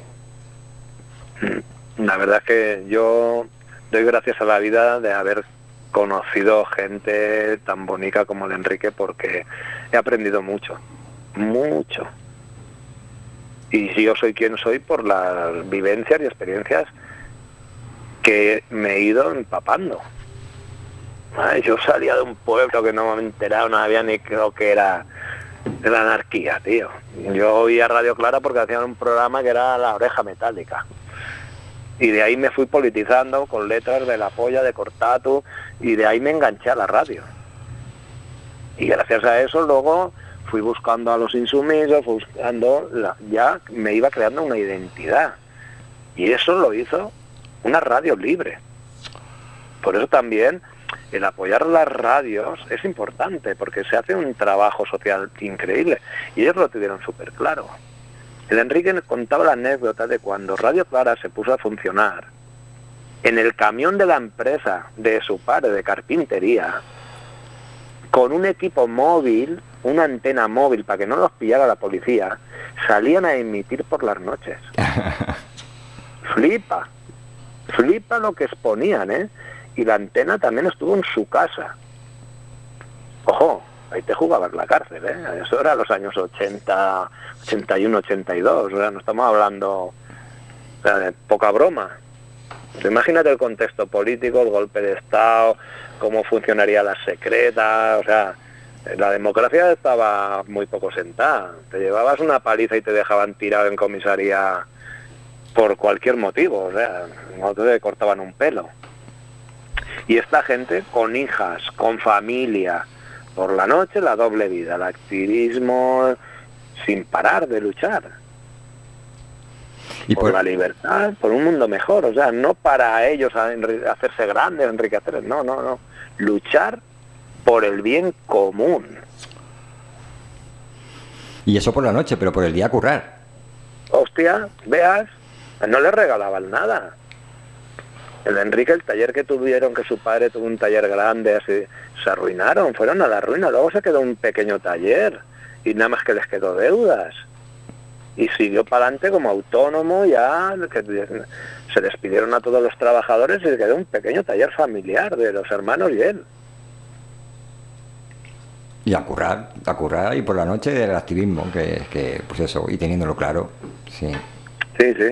La verdad es que yo doy gracias a la vida de haber conocido gente tan bonita como el Enrique, porque he aprendido mucho, mucho. Y si yo soy quien soy por las vivencias y experiencias que me he ido empapando. Ay, yo salía de un pueblo que no me enteraba, no había ni creo que era de la anarquía, tío. Yo oía Radio Clara porque hacían un programa que era La Oreja Metálica. Y de ahí me fui politizando con letras de La Polla, de Cortatu, y de ahí me enganché a la radio. Y gracias a eso luego fui buscando a los insumisos, buscando, la, ya me iba creando una identidad. Y eso lo hizo una radio libre. Por eso también el apoyar las radios es importante, porque se hace un trabajo social increíble. Y ellos lo tuvieron súper claro. El Enrique contaba la anécdota de cuando Radio Clara se puso a funcionar, en el camión de la empresa de su padre de carpintería, con un equipo móvil, una antena móvil para que no los pillara la policía, salían a emitir por las noches. Flipa, flipa lo que exponían, ¿eh? Y la antena también estuvo en su casa. Ojo, ahí te jugabas la cárcel, ¿eh? Eso era los años ochenta, ochenta y uno, ochenta y dos, o sea, no estamos hablando, o sea, de poca broma. Imagínate el contexto político, el golpe de Estado, cómo funcionaría la secreta, o sea, la democracia estaba muy poco sentada. Te llevabas una paliza y te dejaban tirado en comisaría por cualquier motivo, o sea, no te cortaban un pelo. Y esta gente con hijas, con familia, por la noche la doble vida, el activismo sin parar de luchar. Y por, por la libertad, por un mundo mejor, o sea, no para ellos hacerse grandes, enriquecer, no, no, no. Luchar por el bien común. Y eso por la noche, pero por el día a currar. Hostia, veas, no les regalaban nada. El Enrique, el taller que tuvieron, que su padre tuvo un taller grande, así, se arruinaron, fueron a la ruina. Luego se quedó un pequeño taller y nada más que les quedó deudas. Y siguió para adelante como autónomo, ya que se despidieron a todos los trabajadores y se quedó un pequeño taller familiar de los hermanos y él. Y a currar, a currar y por la noche del activismo, que, que pues eso, y teniéndolo claro, sí. Sí, sí.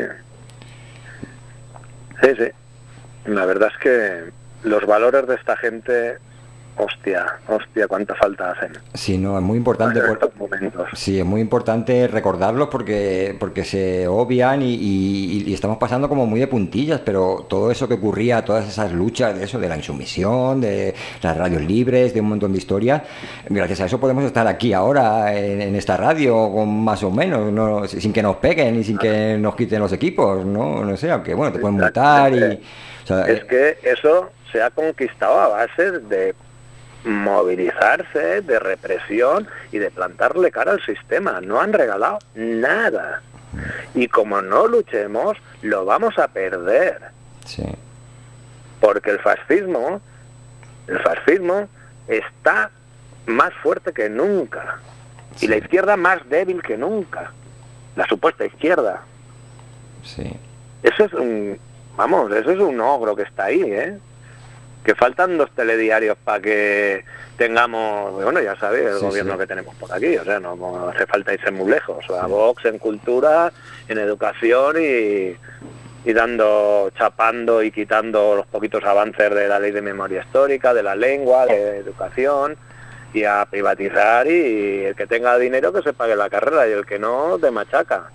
Sí, sí. La verdad es que los valores de esta gente, hostia, hostia, cuánta falta hacen. Sí, no, es muy importante. En por, estos momentos. Sí, es muy importante recordarlos porque porque se obvian y, y, y estamos pasando como muy de puntillas, pero todo eso que ocurría, todas esas luchas de eso, de la insumisión, de las radios libres, de un montón de historias, gracias a eso podemos estar aquí ahora en, en esta radio, con más o menos, no, sin que nos peguen y sin que nos quiten los equipos, no, no sé, aunque bueno, te pueden multar y... O sea, es que eso se ha conquistado a base de movilizarse, de represión y de plantarle cara al sistema. No han regalado nada. Y como no luchemos, lo vamos a perder. Sí. Porque el fascismo, el fascismo está más fuerte que nunca. Sí. Y la izquierda más débil que nunca. La supuesta izquierda. Sí. Eso es un... Vamos, eso es un ogro que está ahí, ¿eh? Que faltan dos telediarios para que tengamos, bueno, ya sabéis, el sí, gobierno sí. que tenemos por aquí, o sea, no, no hace falta irse muy lejos, o sea, Vox en cultura, en educación y, y dando, chapando y quitando los poquitos avances de la ley de memoria histórica, de la lengua, de educación, y a privatizar, y el que tenga dinero que se pague la carrera y el que no, de machaca.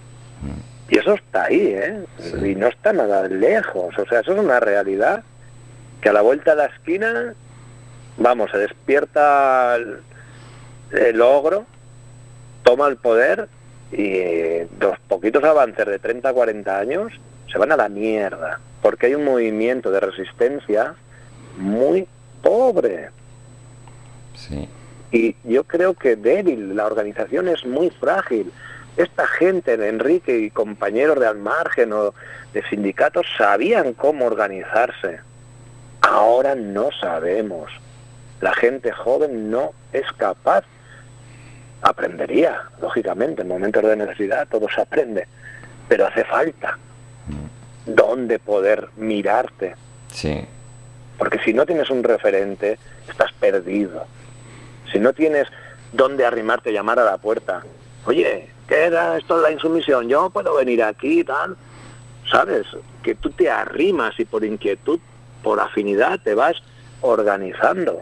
Y eso está ahí, ¿eh? Sí. Y no está nada lejos. O sea, eso es una realidad que a la vuelta de la esquina, vamos, se despierta el, el ogro, toma el poder y los poquitos avances de treinta a cuarenta años se van a la mierda. Porque hay un movimiento de resistencia muy pobre. Sí. Y yo creo que débil, la organización es muy frágil. Esta gente, Enrique y compañeros de al margen o de sindicatos, sabían cómo organizarse. Ahora no sabemos. La gente joven no es capaz. Aprendería, lógicamente, en momentos de necesidad todo se aprende, pero hace falta dónde poder mirarte. Sí. Porque si no tienes un referente, estás perdido. Si no tienes dónde arrimarte, llamar a la puerta. Oye, ¿qué era esto de la insumisión? Yo puedo venir aquí y tal. ¿Sabes? Que tú te arrimas y por inquietud, por afinidad, te vas organizando.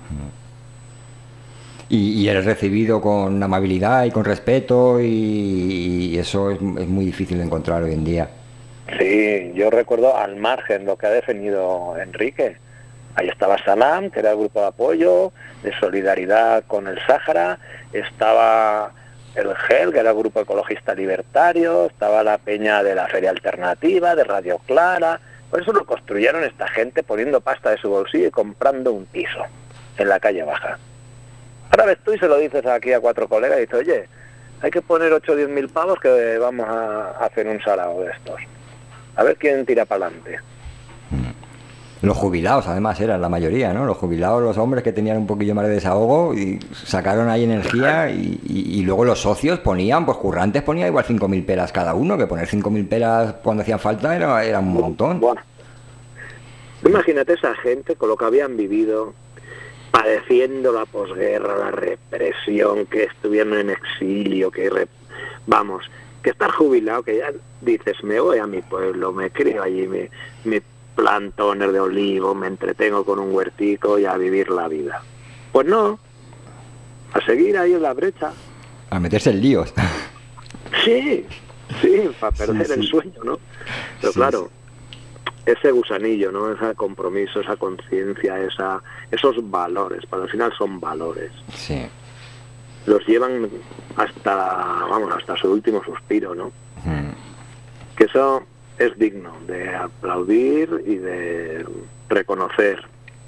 Y, y eres recibido con amabilidad y con respeto y, y eso es, es muy difícil de encontrar hoy en día. Sí, yo recuerdo al margen lo que ha definido Enrique. Ahí estaba Salam, que era el grupo de apoyo, de solidaridad con el Sáhara, estaba el G E L, que era el grupo ecologista libertario, estaba la peña de la Feria Alternativa, de Radio Clara. Por eso lo construyeron esta gente poniendo pasta de su bolsillo y comprando un piso en la calle Baja. Ahora ves tú y se lo dices aquí a cuatro colegas y dices, oye, hay que poner ocho o diez mil pavos que vamos a hacer un sarao de estos. A ver quién tira para adelante. Los jubilados, además, eran la mayoría, ¿no? Los jubilados, los hombres que tenían un poquillo más de desahogo y sacaron ahí energía y, y, y luego los socios ponían, pues currantes ponían igual cinco mil pelas cada uno, que poner cinco mil pelas cuando hacían falta era, era un montón. Bueno, imagínate esa gente con lo que habían vivido, padeciendo la posguerra, la represión, que estuvieron en exilio, que re... vamos, que estar jubilado, que ya dices, me voy a mi pueblo, me crio allí, me, me plantones de olivo, me entretengo con un huertico y a vivir la vida. Pues no, a seguir ahí en la brecha. A meterse en líos. Sí, sí, para perder sí, sí. el sueño, ¿no? Pero sí, claro, sí. ese gusanillo, ¿no? Ese compromiso, esa conciencia, esa, esos valores, para al final son valores. Sí. Los llevan hasta, vamos, hasta su último suspiro, ¿no? Mm. Que eso es digno de aplaudir y de reconocer.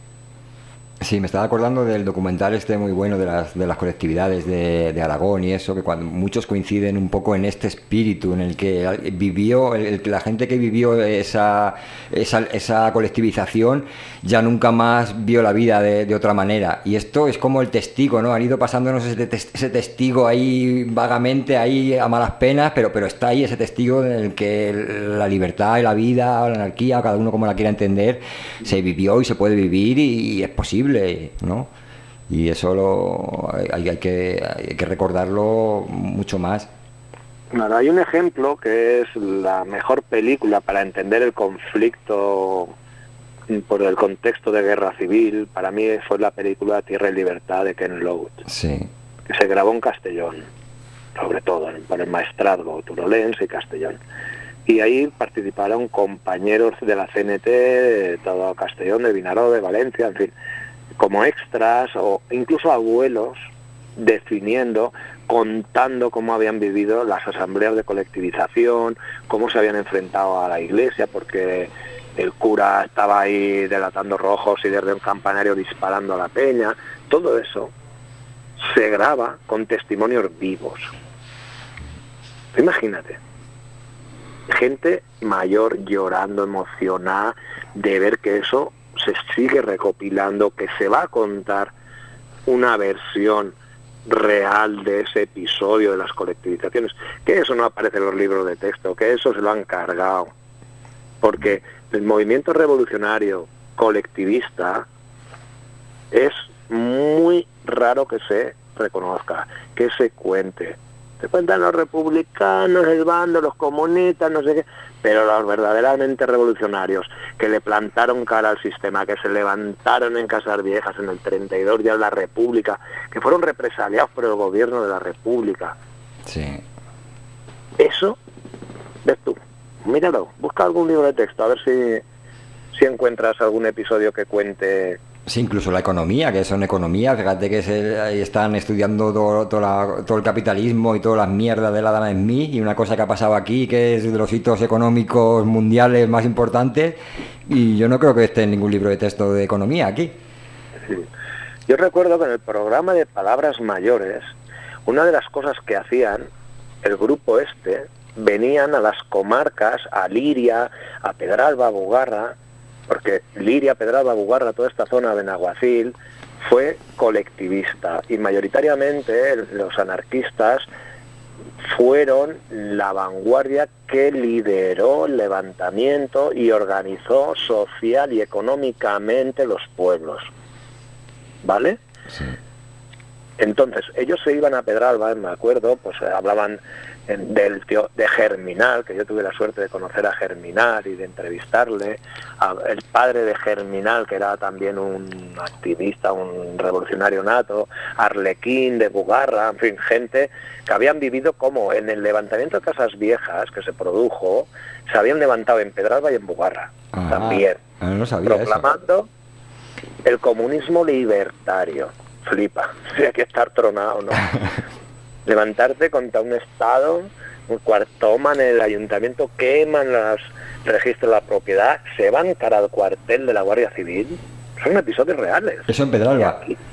Sí, me estaba acordando del documental este muy bueno de las, de las colectividades de, de Aragón y eso, que cuando muchos coinciden un poco en este espíritu en el que vivió, el, la gente que vivió esa, esa, esa colectivización ya nunca más vio la vida de, de otra manera. Y esto es como el testigo, ¿no? Han ido pasándonos ese, ese testigo ahí vagamente, ahí a malas penas, pero, pero está ahí ese testigo en el que la libertad y la vida, la anarquía, cada uno como la quiera entender, se vivió y se puede vivir y, y es posible, ¿no? Y eso lo, hay, hay, que, hay que recordarlo mucho más. Claro, hay un ejemplo que es la mejor película para entender el conflicto por el contexto de guerra civil. Para mí fue la película Tierra y Libertad de Ken Loach, sí. que se grabó en Castellón, sobre todo por el maestrazgo turolense y Castellón. Y ahí participaron compañeros de la C N T, de todo Castellón, de Vinaró, de Valencia, en fin, como extras o incluso abuelos definiendo, contando cómo habían vivido las asambleas de colectivización, cómo se habían enfrentado a la iglesia, porque el cura estaba ahí delatando rojos y desde un campanario disparando a la peña. Todo eso se graba con testimonios vivos. Imagínate, gente mayor llorando, emocionada de ver que eso se sigue recopilando, que se va a contar una versión real de ese episodio de las colectivizaciones, que eso no aparece en los libros de texto, que eso se lo han cargado, porque el movimiento revolucionario colectivista es muy raro que se reconozca, que se cuente. Se cuentan los republicanos, el bando, los comunistas, no sé qué, pero los verdaderamente revolucionarios, que le plantaron cara al sistema, que se levantaron en Casas Viejas en el treinta y dos ya en la República, que fueron represaliados por el gobierno de la República. Sí. Eso, ves tú, míralo, busca algún libro de texto, a ver si, si encuentras algún episodio que cuente... Sí, incluso la economía, que son economía, fíjate que se, ahí están estudiando todo, todo, la, todo el capitalismo y todas las mierdas de la Adam Smith, y una cosa que ha pasado aquí, que es de los hitos económicos mundiales más importantes, y yo no creo que esté en ningún libro de texto de economía aquí. Sí. Yo recuerdo que en el programa de Palabras Mayores, una de las cosas que hacían el grupo este, venían a las comarcas, a Liria, a Pedralba, a Bugarra, porque Liria, Pedralba, Bugarra, toda esta zona de Benaguacil fue colectivista y mayoritariamente los anarquistas fueron la vanguardia que lideró el levantamiento y organizó social y económicamente los pueblos, ¿vale? Sí. Entonces, ellos se iban a Pedralba, me acuerdo, pues hablaban del tío de Germinal, que yo tuve la suerte de conocer a Germinal y de entrevistarle, a el padre de Germinal, que era también un activista, un revolucionario nato, Arlequín de Bugarra, en fin, gente que habían vivido como en el levantamiento de Casas Viejas que se produjo, se habían levantado en Pedralba y en Bugarra, ah, también, no sabía proclamando eso. El comunismo libertario. Flipa, hay que estar tronado, ¿no? Levantarte contra un Estado, un cuartoman el ayuntamiento, queman los registros de la propiedad, se van cara al cuartel de la Guardia Civil. Son episodios reales. Eso en Pedralba. Aquí,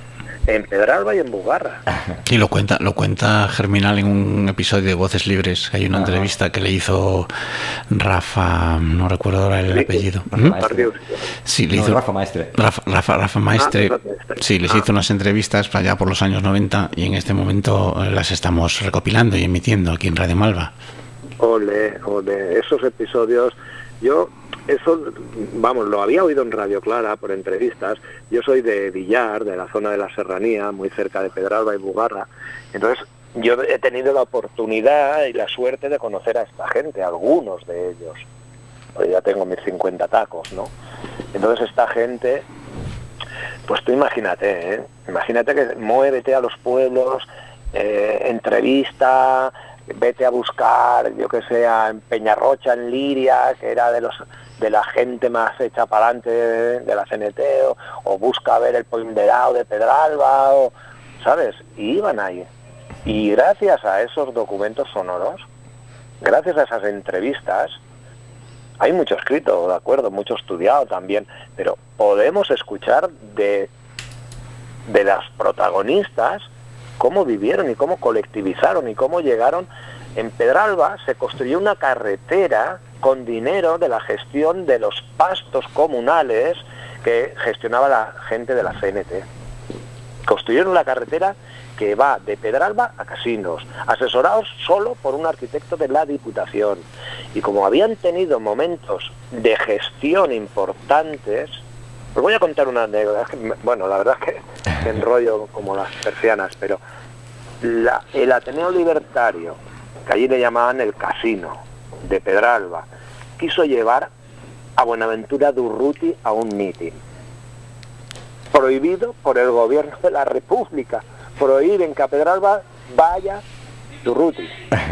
en Pedralba y en Bugarra. Y lo cuenta, lo cuenta Germinal en un episodio de Voces Libres. Hay una Ajá. entrevista que le hizo Rafa, no recuerdo ahora el sí, apellido. ¿Mm? Sí, le hizo no, Rafa Maestre. Rafa, Rafa, Rafa Maestre. Ah, sí, les ah. hizo unas entrevistas allá por los años noventa y en este momento las estamos recopilando y emitiendo aquí en Radio Malva. Ole, ole, esos episodios, yo eso, vamos, lo había oído en Radio Clara por entrevistas. Yo soy de Villar, de la zona de la Serranía, muy cerca de Pedralba y Bugarra. Entonces, yo he tenido la oportunidad y la suerte de conocer a esta gente, algunos de ellos. Pues ya tengo mis cincuenta tacos, ¿no? Entonces, esta gente, pues tú imagínate, ¿eh? Imagínate que muévete a los pueblos, eh, entrevista, vete a buscar, yo que sé, en Peñarrocha, en Liria, que era de los de la gente más hecha para adelante de, de la C N T, o, o busca ver el Ponderado de Pedralba, o, ¿sabes? Y iban ahí. Y gracias a esos documentos sonoros, gracias a esas entrevistas, hay mucho escrito, de acuerdo, mucho estudiado también, pero podemos escuchar de, de las protagonistas cómo vivieron y cómo colectivizaron y cómo llegaron. En Pedralba se construyó una carretera con dinero de la gestión de los pastos comunales que gestionaba la gente de la C N T. Construyeron la carretera que va de Pedralba a Casinos, asesorados solo por un arquitecto de la Diputación. Y como habían tenido momentos de gestión importantes, os voy a contar una anécdota. Bueno, la verdad es que me enrollo como las persianas, pero la, el Ateneo Libertario, que allí le llamaban el Casino, de Pedralba, quiso llevar a Buenaventura Durruti a un mitin. Prohibido por el gobierno de la República, prohíben que a Pedralba vaya Durruti.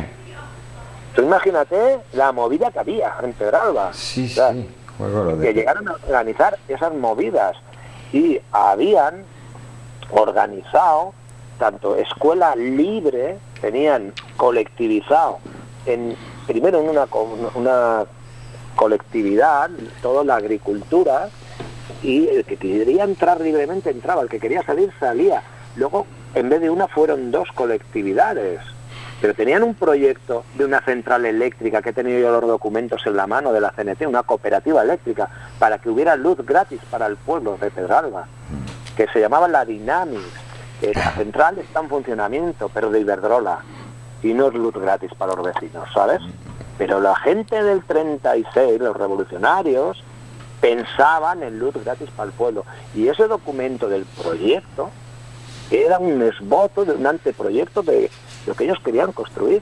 Tú imagínate la movida que había en Pedralba. Sí, o sea, sí. Que llegaron a organizar esas movidas y habían organizado tanto escuela libre, tenían colectivizado en primero en una, una colectividad toda la agricultura, y el que quería entrar libremente entraba, el que quería salir salía. Luego, en vez de una, fueron dos colectividades, pero tenían un proyecto de una central eléctrica, que he tenido yo los documentos en la mano, de la C N T, una cooperativa eléctrica, para que hubiera luz gratis para el pueblo de Pedralba, que se llamaba La Dynamics, que la central está en funcionamiento, pero de Iberdrola, y no es luz gratis para los vecinos, ¿sabes? Pero la gente del treinta y seis, los revolucionarios, pensaban en luz gratis para el pueblo, y ese documento del proyecto era un esbozo de un anteproyecto de lo que ellos querían construir.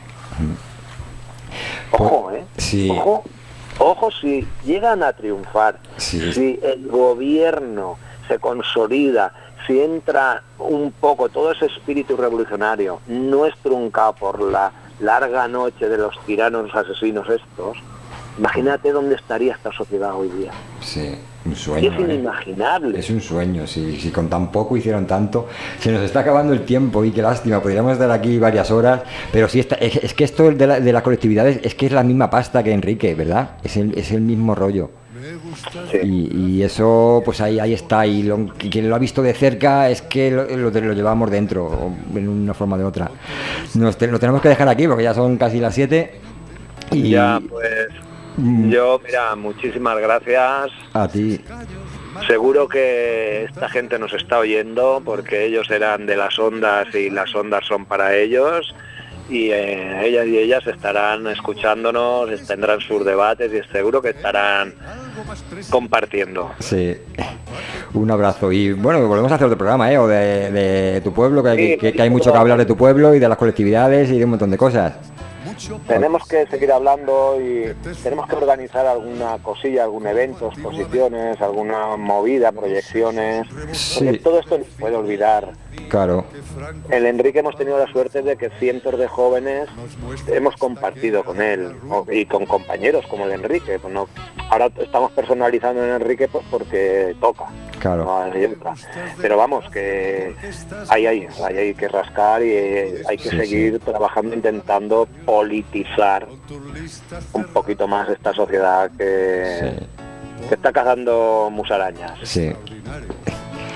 Ojo, ¿eh? Sí. Ojo, ojo si llegan a triunfar, sí. Si el gobierno se consolida, si entra un poco todo ese espíritu revolucionario, no es truncado por la larga noche de los tiranos asesinos estos, imagínate dónde estaría esta sociedad hoy día. Sí, un sueño. Es inimaginable. ¿eh? Es un sueño, si, si con tan poco hicieron tanto. Se nos está acabando el tiempo y qué lástima, podríamos estar aquí varias horas, pero sí, está, es, es que esto de la, de la colectividad es, es que es la misma pasta que Enrique, ¿verdad? Es el, es el mismo rollo. Sí. Y, y eso, pues ahí, ahí está, y lo, quien lo ha visto de cerca es que lo, lo, lo llevamos dentro, en una forma o de otra. Nos te, lo tenemos que dejar aquí porque ya son casi las siete. Y... Ya, pues... Yo, mira, muchísimas gracias. A ti. Seguro que esta gente nos está oyendo porque ellos eran de las ondas y las ondas son para ellos, y eh, ellas y ellas estarán escuchándonos, tendrán sus debates y seguro que estarán compartiendo. Sí. Un abrazo y bueno, volvemos a hacer otro programa, ¿eh? O de, de tu pueblo, que, sí, que, que hay mucho que hablar de tu pueblo y de las colectividades y de un montón de cosas. Tenemos que seguir hablando y tenemos que organizar alguna cosilla, algún evento, exposiciones, alguna movida, proyecciones. Sí. Porque todo esto no se puede olvidar. Claro. El Enrique hemos tenido la suerte de que cientos de jóvenes hemos compartido con él y con compañeros como el Enrique. Pues no, ahora estamos personalizando en Enrique porque toca. Claro. No hay otra. Pero vamos, que hay, hay, hay, hay que rascar y hay que sí, seguir sí. trabajando, intentando politizar un poquito más esta sociedad que, sí. que está cazando musarañas. Sí.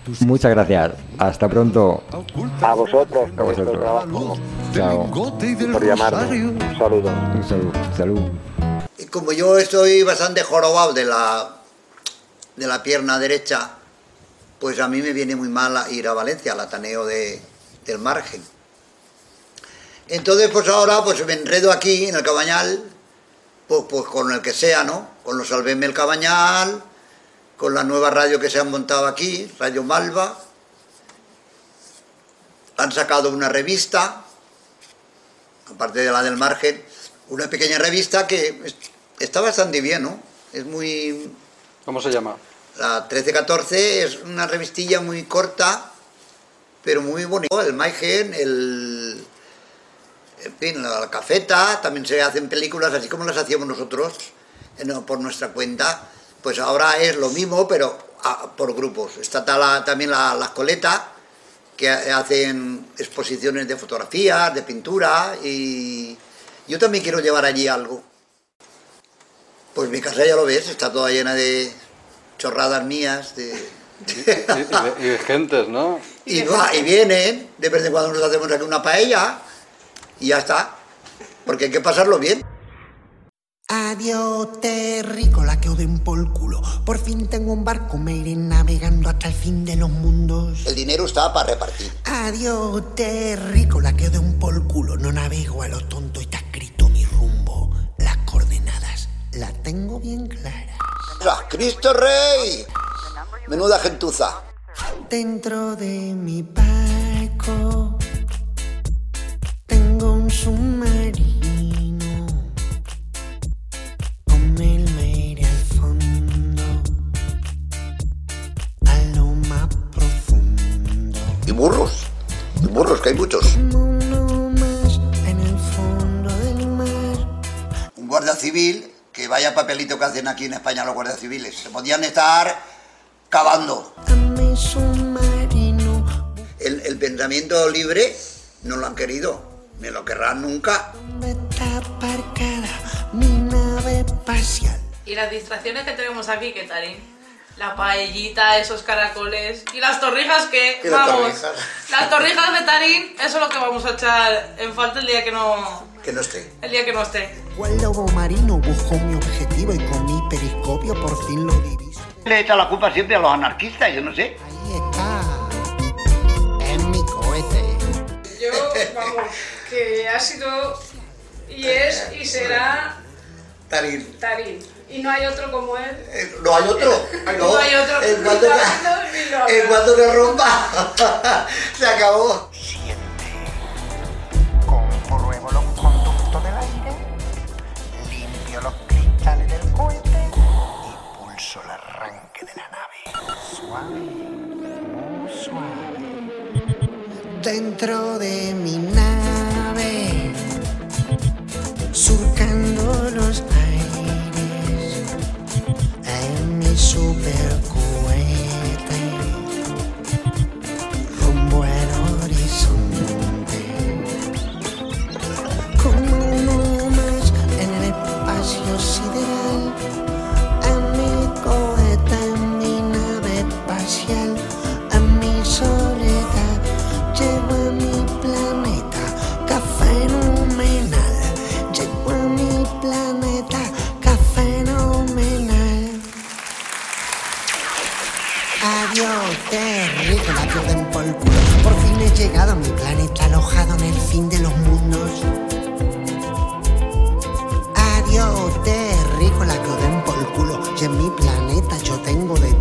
Muchas gracias. Hasta pronto. A vosotros. A vosotros. Chao. Por llamarme. Un saludo. Un saludo. Salud. Y como yo estoy bastante jorobado de la, de la pierna derecha, pues a mí me viene muy mal ir a Valencia, al Ateneo de, del Margen. Entonces, pues ahora pues me enredo aquí en el Cabañal, pues, pues con el que sea, ¿no? Con los Salveme el Cabañal, con la nueva radio que se han montado aquí, Radio Malva. Han sacado una revista, aparte de la del Margen, una pequeña revista que está bastante bien, ¿no? Es muy... ¿Cómo se llama? La trece catorce es una revistilla muy corta, pero muy bonita. El Maigen, el... En fin, la, la Cafeta, también se hacen películas así como las hacíamos nosotros, no, por nuestra cuenta. Pues ahora es lo mismo, pero a, por grupos. Está la, también la, la Coleta, que hacen exposiciones de fotografías, de pintura, y yo también quiero llevar allí algo. Pues mi casa ya lo ves, está toda llena de chorradas mías, de... Y, y, de, y de gentes, ¿no? Y, va, y vienen, de vez en cuando nos hacemos aquí una paella, y ya está, porque hay que pasarlo bien. Adiós, terrícola, que oden por culo. Por fin tengo un barco, me iré navegando hasta el fin de los mundos. El dinero está para repartir. Adiós, terrícola, que oden por culo. No navego a lo tonto y está escrito mi rumbo. Las coordenadas las tengo bien claras. ¡Cristo Rey! Menuda gentuza. Dentro de mi barco tengo un submarino. Y burros, y burros, que hay muchos. En el fondo del mar. Un guardia civil, que vaya papelito que hacen aquí en España los guardias civiles. Se podían estar cavando. El, el pensamiento libre no lo han querido, ni lo querrán nunca. Está aparcada mi nave espacial. Y las distracciones que tenemos aquí, ¿qué tal? La paellita, esos caracoles y las torrijas que, las vamos, torrijas? las torrijas de Tarín, eso es lo que vamos a echar en falta el día que no... Que no esté. El día que no esté. El lobo marino buscó mi objetivo y con mi periscopio por fin lo diviso. Le echa la culpa siempre a los anarquistas, yo no sé. Ahí está, en mi cohete. Yo, vamos, que ha sido y es y será... Tarín. Tarín. Y no hay otro como él. Eh, no hay otro. No, no hay otro. En cuanto que, en cuanto que rompa, se acabó. Siente, compruebo los conductos del aire, limpio los cristales del cohete y pulso el arranque de la nave. Suave, muy suave. Dentro de mi nave, surcando los aires. En mi supercohete, rumbo al horizonte, como uno más en el espacio sideral. En mi cohete, en mi nave espacial, en mi soledad, llego a mi planeta, café fenomenal. Llego a mi planeta, café fenomenal. Adiós, terrícola, que den por culo. Por fin he llegado a mi planeta, alojado en el fin de los mundos. Adiós, terrícola, que den por culo. Y en mi planeta yo tengo de